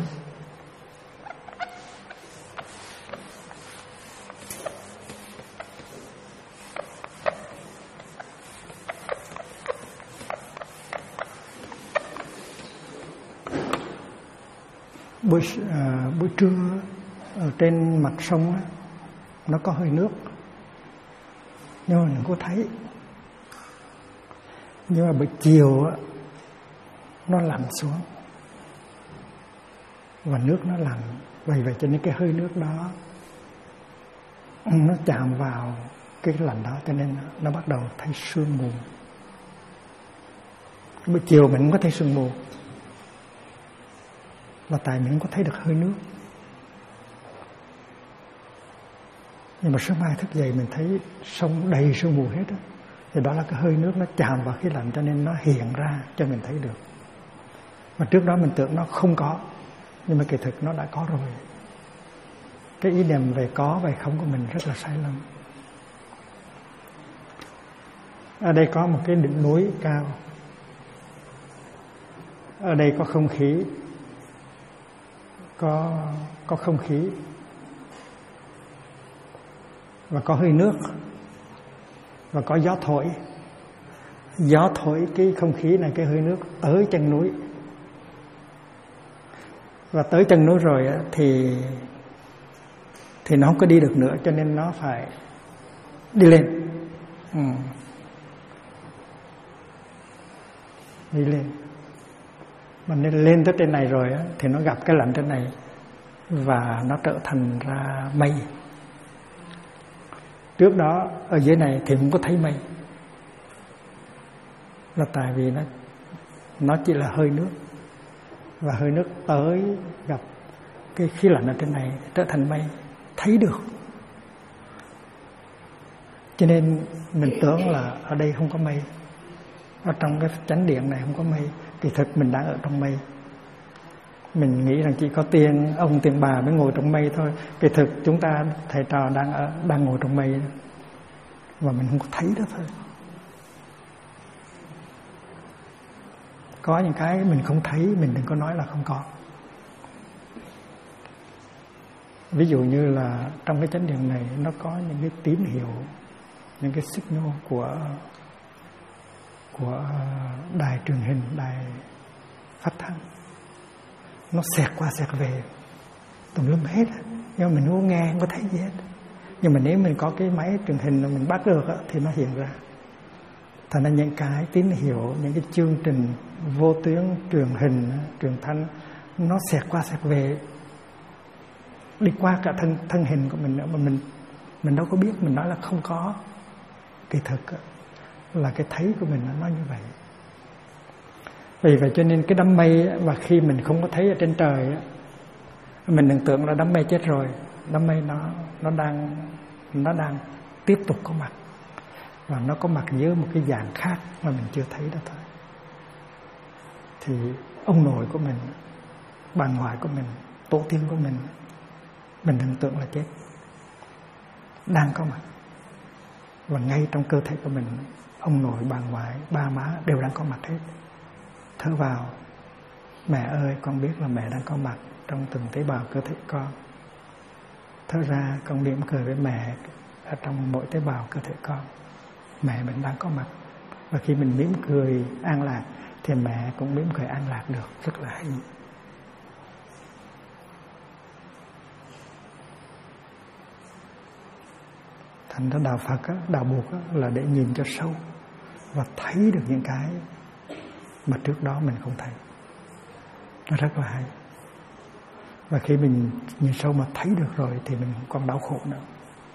Buổi trưa ở trên mặt sông á, nó có hơi nước, nhưng mà mình không có thấy. Nhưng mà buổi chiều á, nó lặn xuống và nước nó lạnh. Vậy cho nên cái hơi nước đó nó chạm vào cái lạnh đó, cho nên nó bắt đầu thấy sương mù. Buổi chiều mình không có thấy sương mù là tại mình không có thấy được hơi nước. Nhưng mà sớm mai thức dậy mình thấy sông đầy sương mù hết á, thì đó là cái hơi nước nó chạm vào khí lạnh, cho nên nó hiện ra cho mình thấy được. Mà trước đó mình tưởng nó không có, nhưng mà kỳ thực nó đã có rồi. Cái ý niệm về có và không của mình rất là sai lầm. Ở đây có một cái đỉnh núi cao, ở đây có không khí, có không khí và có hơi nước và có gió thổi. Gió thổi cái không khí này, cái hơi nước tới chân núi. Và tới chân núi rồi thì nó không có đi được nữa, cho nên nó phải đi lên. Đi lên. Mà nên lên tới trên này rồi thì nó gặp cái lạnh trên này và nó trở thành ra mây. Trước đó ở dưới này thì không có thấy mây, là tại vì nó chỉ là hơi nước, và hơi nước tới gặp cái khí lạnh ở trên này trở thành mây, thấy được. Cho nên mình tưởng là ở đây không có mây, ở trong cái chánh điện này không có mây. Kỳ thực mình đang ở trong mây. Mình nghĩ rằng chỉ có ông tiền bà mới ngồi trong mây thôi. Kỳ thực chúng ta thầy trò đang ngồi trong mây, và mình không có thấy đó thôi. Có những cái mình không thấy, mình đừng có nói là không có. Ví dụ như là trong cái chánh điện này nó có những cái tín hiệu, những cái signal của đài truyền hình, đài phát thanh, nó xẹt qua xẹt về tùm lum hết, nhưng mà mình không nghe, không có thấy gì hết. Nhưng mà nếu mình có cái máy truyền hình mà mình bắt được thì nó hiện ra. Thành ra những cái tín hiệu, những cái chương trình vô tuyến truyền hình, truyền thanh, nó xẹt qua xẹt về, đi qua cả thân hình của mình nữa, mà mình đâu có biết. Mình nói là không có, kỳ thực là cái thấy của mình nó như vậy. Vì vậy cho nên cái đám mây, và khi mình không có thấy ở trên trời, mình đừng tưởng là đám mây chết rồi. Đám mây nó đang tiếp tục có mặt. và nó có mặt dưới một cái dạng khác mà mình chưa thấy đó thôi. Thì ông nội của mình, bà ngoại của mình, tổ tiên của mình đừng tưởng là chết, đang có mặt. Và ngay trong cơ thể của mình, ông nội, bà ngoại, ba má đều đang có mặt hết. Thở vào, mẹ ơi, con biết là mẹ đang có mặt trong từng tế bào cơ thể con. Thở ra, con mỉm cười với mẹ ở trong mỗi tế bào cơ thể con. Mẹ mình đang có mặt. Và khi mình mỉm cười an lạc thì mẹ cũng mỉm cười an lạc được. Rất là hay. Thành ra đạo Phật, đạo Bụt là để nhìn cho sâu và thấy được những cái mà trước đó mình không thấy. Nó rất là hay. Và khi mình nhìn sâu mà thấy được rồi thì mình không còn đau khổ nữa.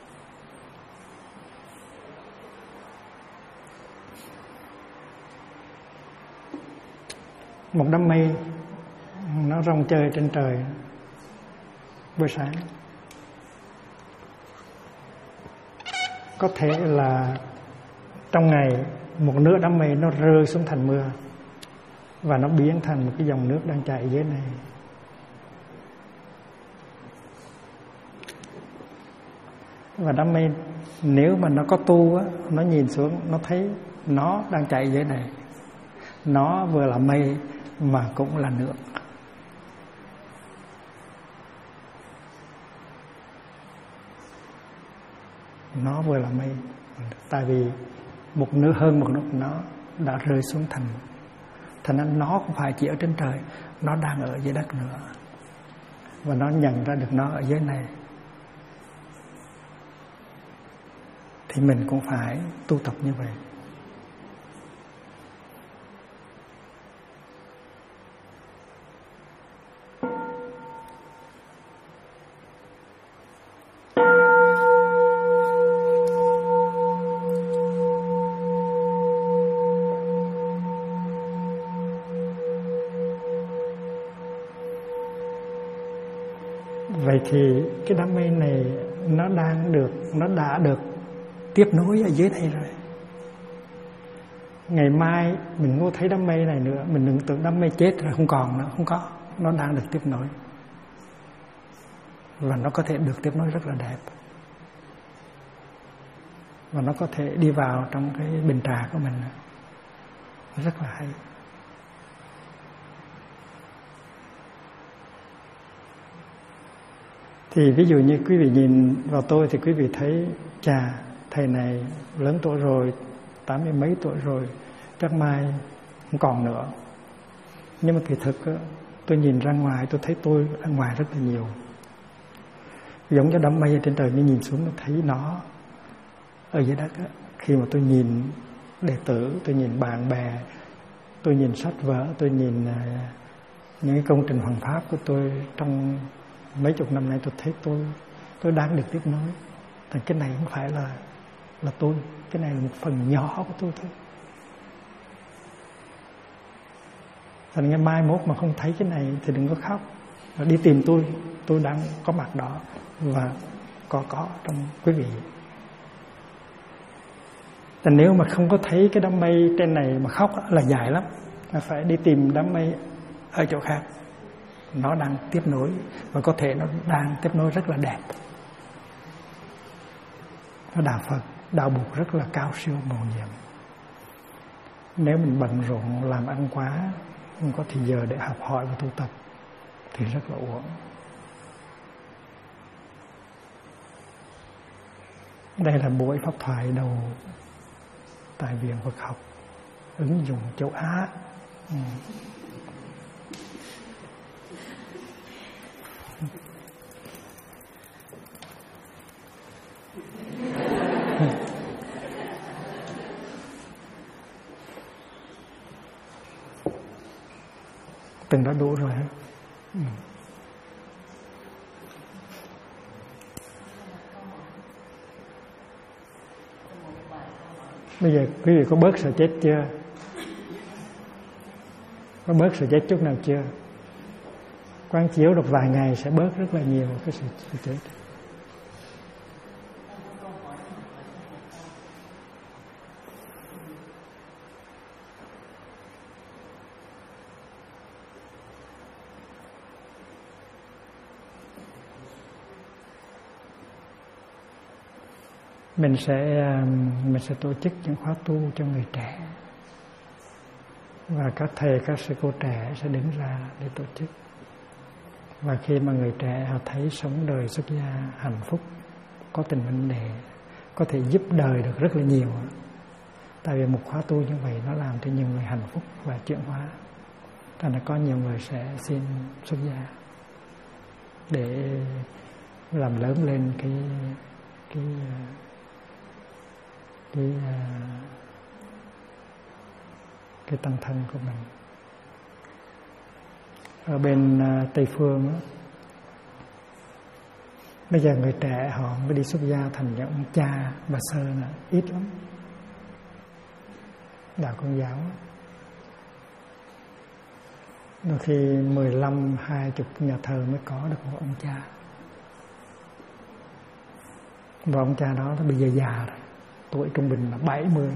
Một đám mây nó rong chơi trên trời buổi sáng. Có thể là trong ngày một nửa đám mây nó rơi xuống thành mưa và nó biến thành một cái dòng nước đang chảy dưới này. Và đám mây nếu mà nó có tu á, nó nhìn xuống nó thấy nó đang chảy dưới này. Nó vừa là mây mà cũng là nước. Nó vừa là mây. Tại vì một nửa hơn một nửa nó đã rơi xuống thành. Thành ra nó không phải chỉ ở trên trời, nó đang ở dưới đất nữa. Và nó nhận ra được nó ở dưới này. Thì mình cũng phải tu tập như vậy. Vậy thì cái đám mây này nó đã được tiếp nối ở dưới đây rồi. Ngày mai mình không thấy đám mây này nữa, mình đừng tưởng đám mây chết rồi không còn nữa, không có, nó đang được tiếp nối. Và nó có thể được tiếp nối rất là đẹp. Và nó có thể đi vào trong cái bình trà của mình. Rất là hay. Thì ví dụ như quý vị nhìn vào tôi thì quý vị thấy chà, thầy này lớn tuổi rồi, 80 mấy tuổi rồi, chắc mai không còn nữa. Nhưng mà kỳ thực tôi nhìn ra ngoài, tôi thấy tôi ra ngoài rất là nhiều. Giống như đám mây ở trên trời, như nhìn xuống tôi thấy nó ở dưới đất. Khi mà tôi nhìn đệ tử, tôi nhìn bạn bè, tôi nhìn sách vở, tôi nhìn những cái công trình hoàng pháp của tôi trong mấy chục năm nay, tôi thấy tôi đang được tiếp nối. Thành cái này không phải là tôi, cái này là một phần nhỏ của tôi thôi. Thành ngày mai mốt mà không thấy cái này thì đừng có khóc, đi tìm tôi đang có mặt đó và có trong quý vị. Thành nếu mà không có thấy cái đám mây trên này mà khóc là dài lắm, là phải đi tìm đám mây ở chỗ khác. Nó đang tiếp nối và có thể nó đang tiếp nối rất là đẹp. Nó đạo Phật, đạo Bụt rất là cao siêu mầu nhiệm. Nếu mình bận rộn làm ăn quá, không có thời giờ để học hỏi và tu tập thì rất là uổng. Đây là buổi pháp thoại đầu tại Viện Phật học ứng dụng châu Á. Từng đã đủ rồi. Bây giờ quý vị có bớt sợ chết chưa? Có bớt sợ chết chút nào chưa? Quán chiếu được vài ngày sẽ bớt rất là nhiều cái sự chết. mình sẽ tổ chức những khóa tu cho người trẻ, và các thầy các sư cô trẻ sẽ đứng ra để tổ chức. Và khi mà người trẻ họ thấy sống đời xuất gia hạnh phúc, có tình huynh đệ, có thể giúp đời được rất là nhiều. Tại vì một khóa tu như vậy nó làm cho nhiều người hạnh phúc và chuyển hóa. Thành ra có nhiều người sẽ xin xuất gia để làm lớn lên cái tăng thân của mình. Ở bên Tây Phương đó, bây giờ người trẻ họ mới đi xuất gia thành những ông cha bà sơ là ít lắm. Đạo Công giáo đôi khi 15-20 nhà thờ mới có được một ông cha. Và ông cha đó bây giờ già rồi, tuổi trung bình là 70.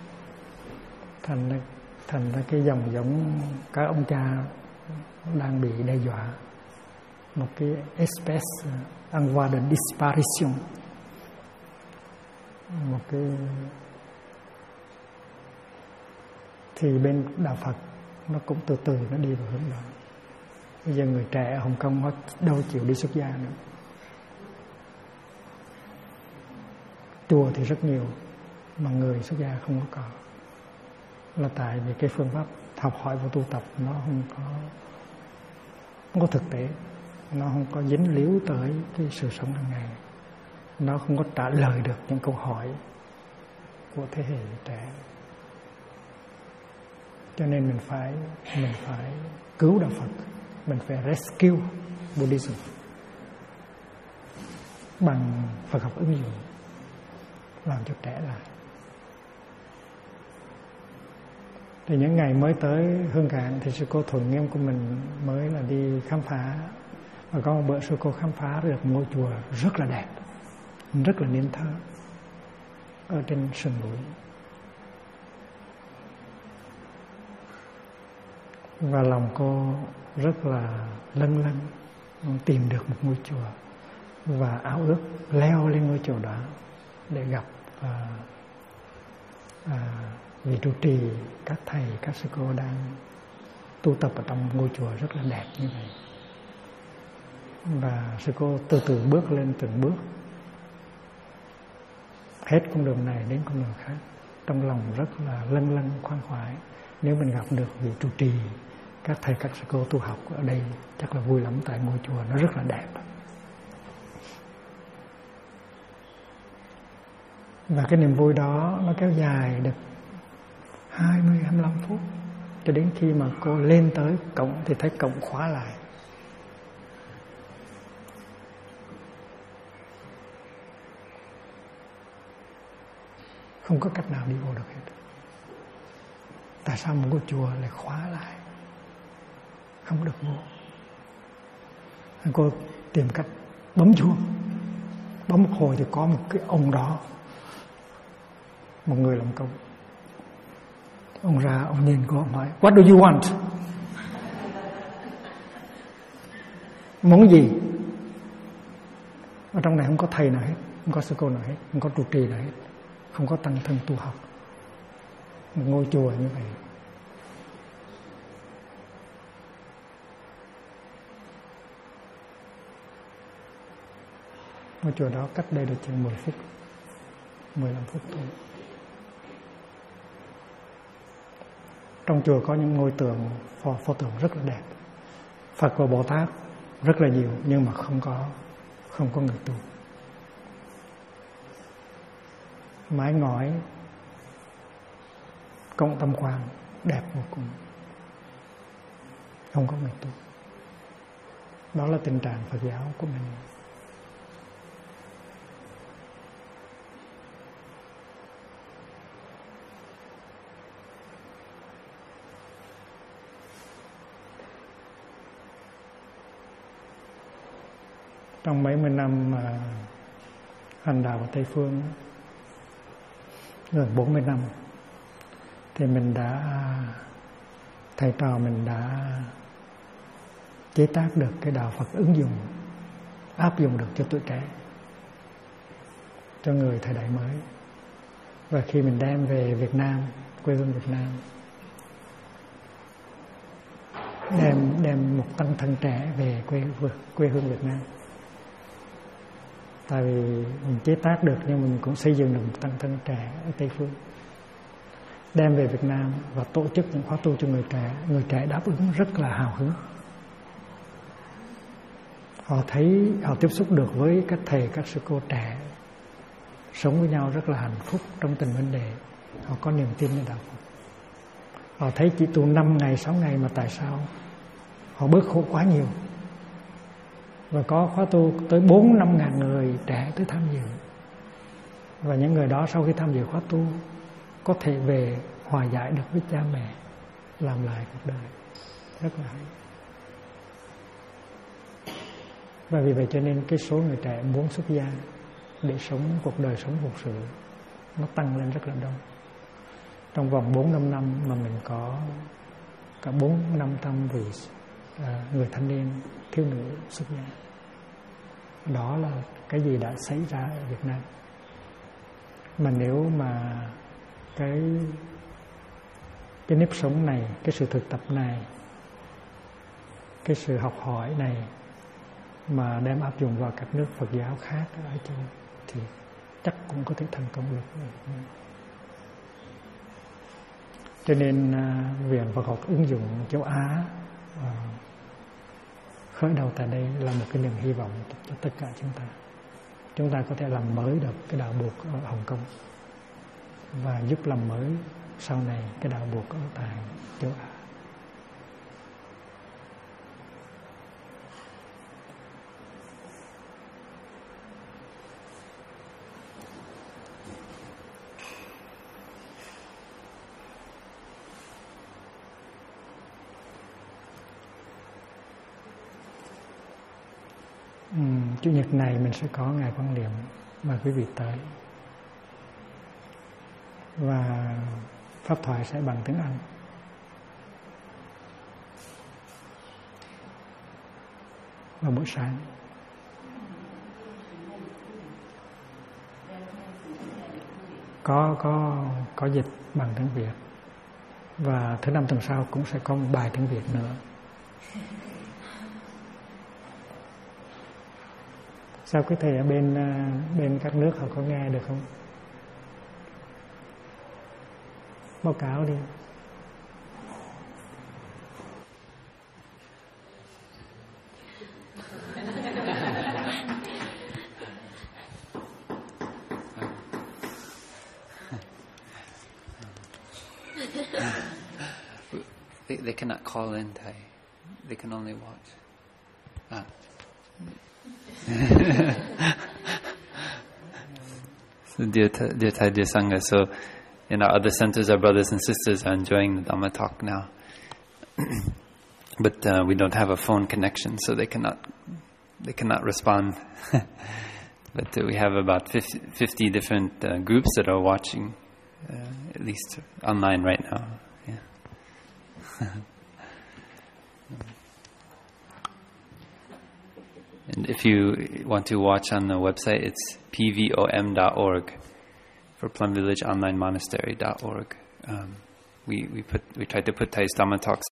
Thành ra cái dòng giống các ông cha đang bị đe dọa, một cái espèce en voie de disparition, một cái. Thì bên đạo Phật nó cũng từ từ nó đi vào hướng đó. Bây giờ người trẻ ở Hồng Kông họ đâu chịu đi xuất gia nữa. Chùa thì rất nhiều mà người xuất gia không có. Là tại vì cái phương pháp học hỏi và tu tập nó không có thực tế, nó không có dính líu tới cái sự sống hàng ngày, nó không có trả lời được những câu hỏi của thế hệ trẻ. Cho nên mình phải cứu đạo Phật, mình phải rescue Buddhism bằng Phật học ứng dụng, làm cho trẻ lại. Thì những ngày mới tới Hương Cảng thì sư cô Thuận Nghiêm của mình mới là đi khám phá, và có một bữa sư cô khám phá được ngôi chùa rất là đẹp, rất là nên thơ ở trên sườn núi. Và lòng cô rất là lâng lâng tìm được một ngôi chùa, và áo ước leo lên ngôi chùa đó để gặp vị trụ trì, các thầy, các sư cô đang tu tập ở trong ngôi chùa rất là đẹp như vậy. Và sư cô từ từ bước lên từng bước, hết con đường này đến con đường khác, trong lòng rất là lâng lâng khoan khoái. Nếu mình gặp được vị trụ trì, các thầy các sư cô tu học ở đây chắc là vui lắm, tại ngôi chùa nó rất là đẹp. Và cái niềm vui đó nó kéo dài được 20-25 phút, cho đến khi mà cô lên tới cổng thì thấy cổng khóa lại. Không có cách nào đi vô được hết. Tại sao một ngôi chùa lại khóa lại, không được vô? Cô tìm cách bấm chuông, bấm một hồi thì có một cái ông đó, một người làm công. Ông ra, ông nhìn cô, ông hỏi What do you want? Muốn gì? Ở trong này không có thầy nào hết, không có sư cô nào hết, không có trụ trì nào hết, không có tăng thân tu học. Một ngôi chùa như vậy. Ngôi chùa đó cách đây được chừng 10 phút, 15 phút thôi. Trong chùa có những ngôi tượng, pho tượng rất là đẹp. Phật và Bồ Tát rất là nhiều, nhưng mà không có người tu. Mái ngói, cộng tâm quan đẹp vô cùng, không có người tu. Đó là tình trạng Phật giáo của mình. Trong mấy mươi năm hành đạo ở Tây Phương, gần 40 năm, thì thầy trò mình đã chế tác được cái đạo Phật ứng dụng, áp dụng được cho tuổi trẻ. cho người thời đại mới. Và khi mình đem về Việt Nam, quê hương Việt Nam, đem một tăng thân trẻ về quê hương Việt Nam. Tại vì mình chế tác được nhưng mình cũng xây dựng được một tăng thân trẻ ở Tây Phương, đem về Việt Nam và tổ chức những khóa tu cho người trẻ. Người trẻ đáp ứng rất là hào hứng. Họ tiếp xúc được với các thầy, các sư cô trẻ, sống với nhau rất là hạnh phúc trong từng vấn đề. Họ có niềm tinในđạo Phật. Họ thấy chỉ tu 5 ngày, 6 ngày mà tại sao họ bớt khổ quá nhiều. Và có khóa tu tới 4-5 ngàn người trẻ tới tham dự. Và những người đó sau khi tham dự khóa tu có thể về hòa giải được với cha mẹ, làm lại cuộc đời. Rất là hay. Và vì vậy cho nên cái số người trẻ muốn xuất gia để sống cuộc đời sống phục sự nó tăng lên rất là đông. Trong vòng 4-5 năm mà mình có cả 400-500 vị người thanh niên, thiếu nữ xuất gia. Đó là cái gì đã xảy ra ở Việt Nam. Mà nếu mà cái nếp sống này, cái sự thực tập này, cái sự học hỏi này mà đem áp dụng vào các nước Phật giáo khác ở trên thì chắc cũng có thể thành công được. Cho nên Viện Phật học ứng dụng châu Á khởi đầu tại đây là một cái niềm hy vọng cho tất cả chúng ta. Chúng ta có thể làm mới được cái đạo buộc ở Hồng Kông và giúp làm mới sau này cái đạo buộc ở tại châu Á. Chủ nhật này mình sẽ có ngày quan niệm mà quý vị tới. Và pháp thoại sẽ bằng tiếng Anh. Vào buổi sáng. Có dịch bằng tiếng Việt. Và thứ năm tuần sau cũng sẽ có một bài tiếng Việt nữa. Sao quý thầy ở bên các nước họ có nghe được không? Báo cáo đi. They cannot call in Thai. They can only watch. So dear Thai, dear Sangha, so in our other centers, our brothers and sisters are enjoying the Dhamma talk now. But we don't have a phone connection, so they cannot respond. But we have about 50 different groups that are watching, at least online right now. Yeah. And if you want to watch on the website, it's pvom.org, for Plum Village Online Monastery.org. We try to put Thai's Dhamma talks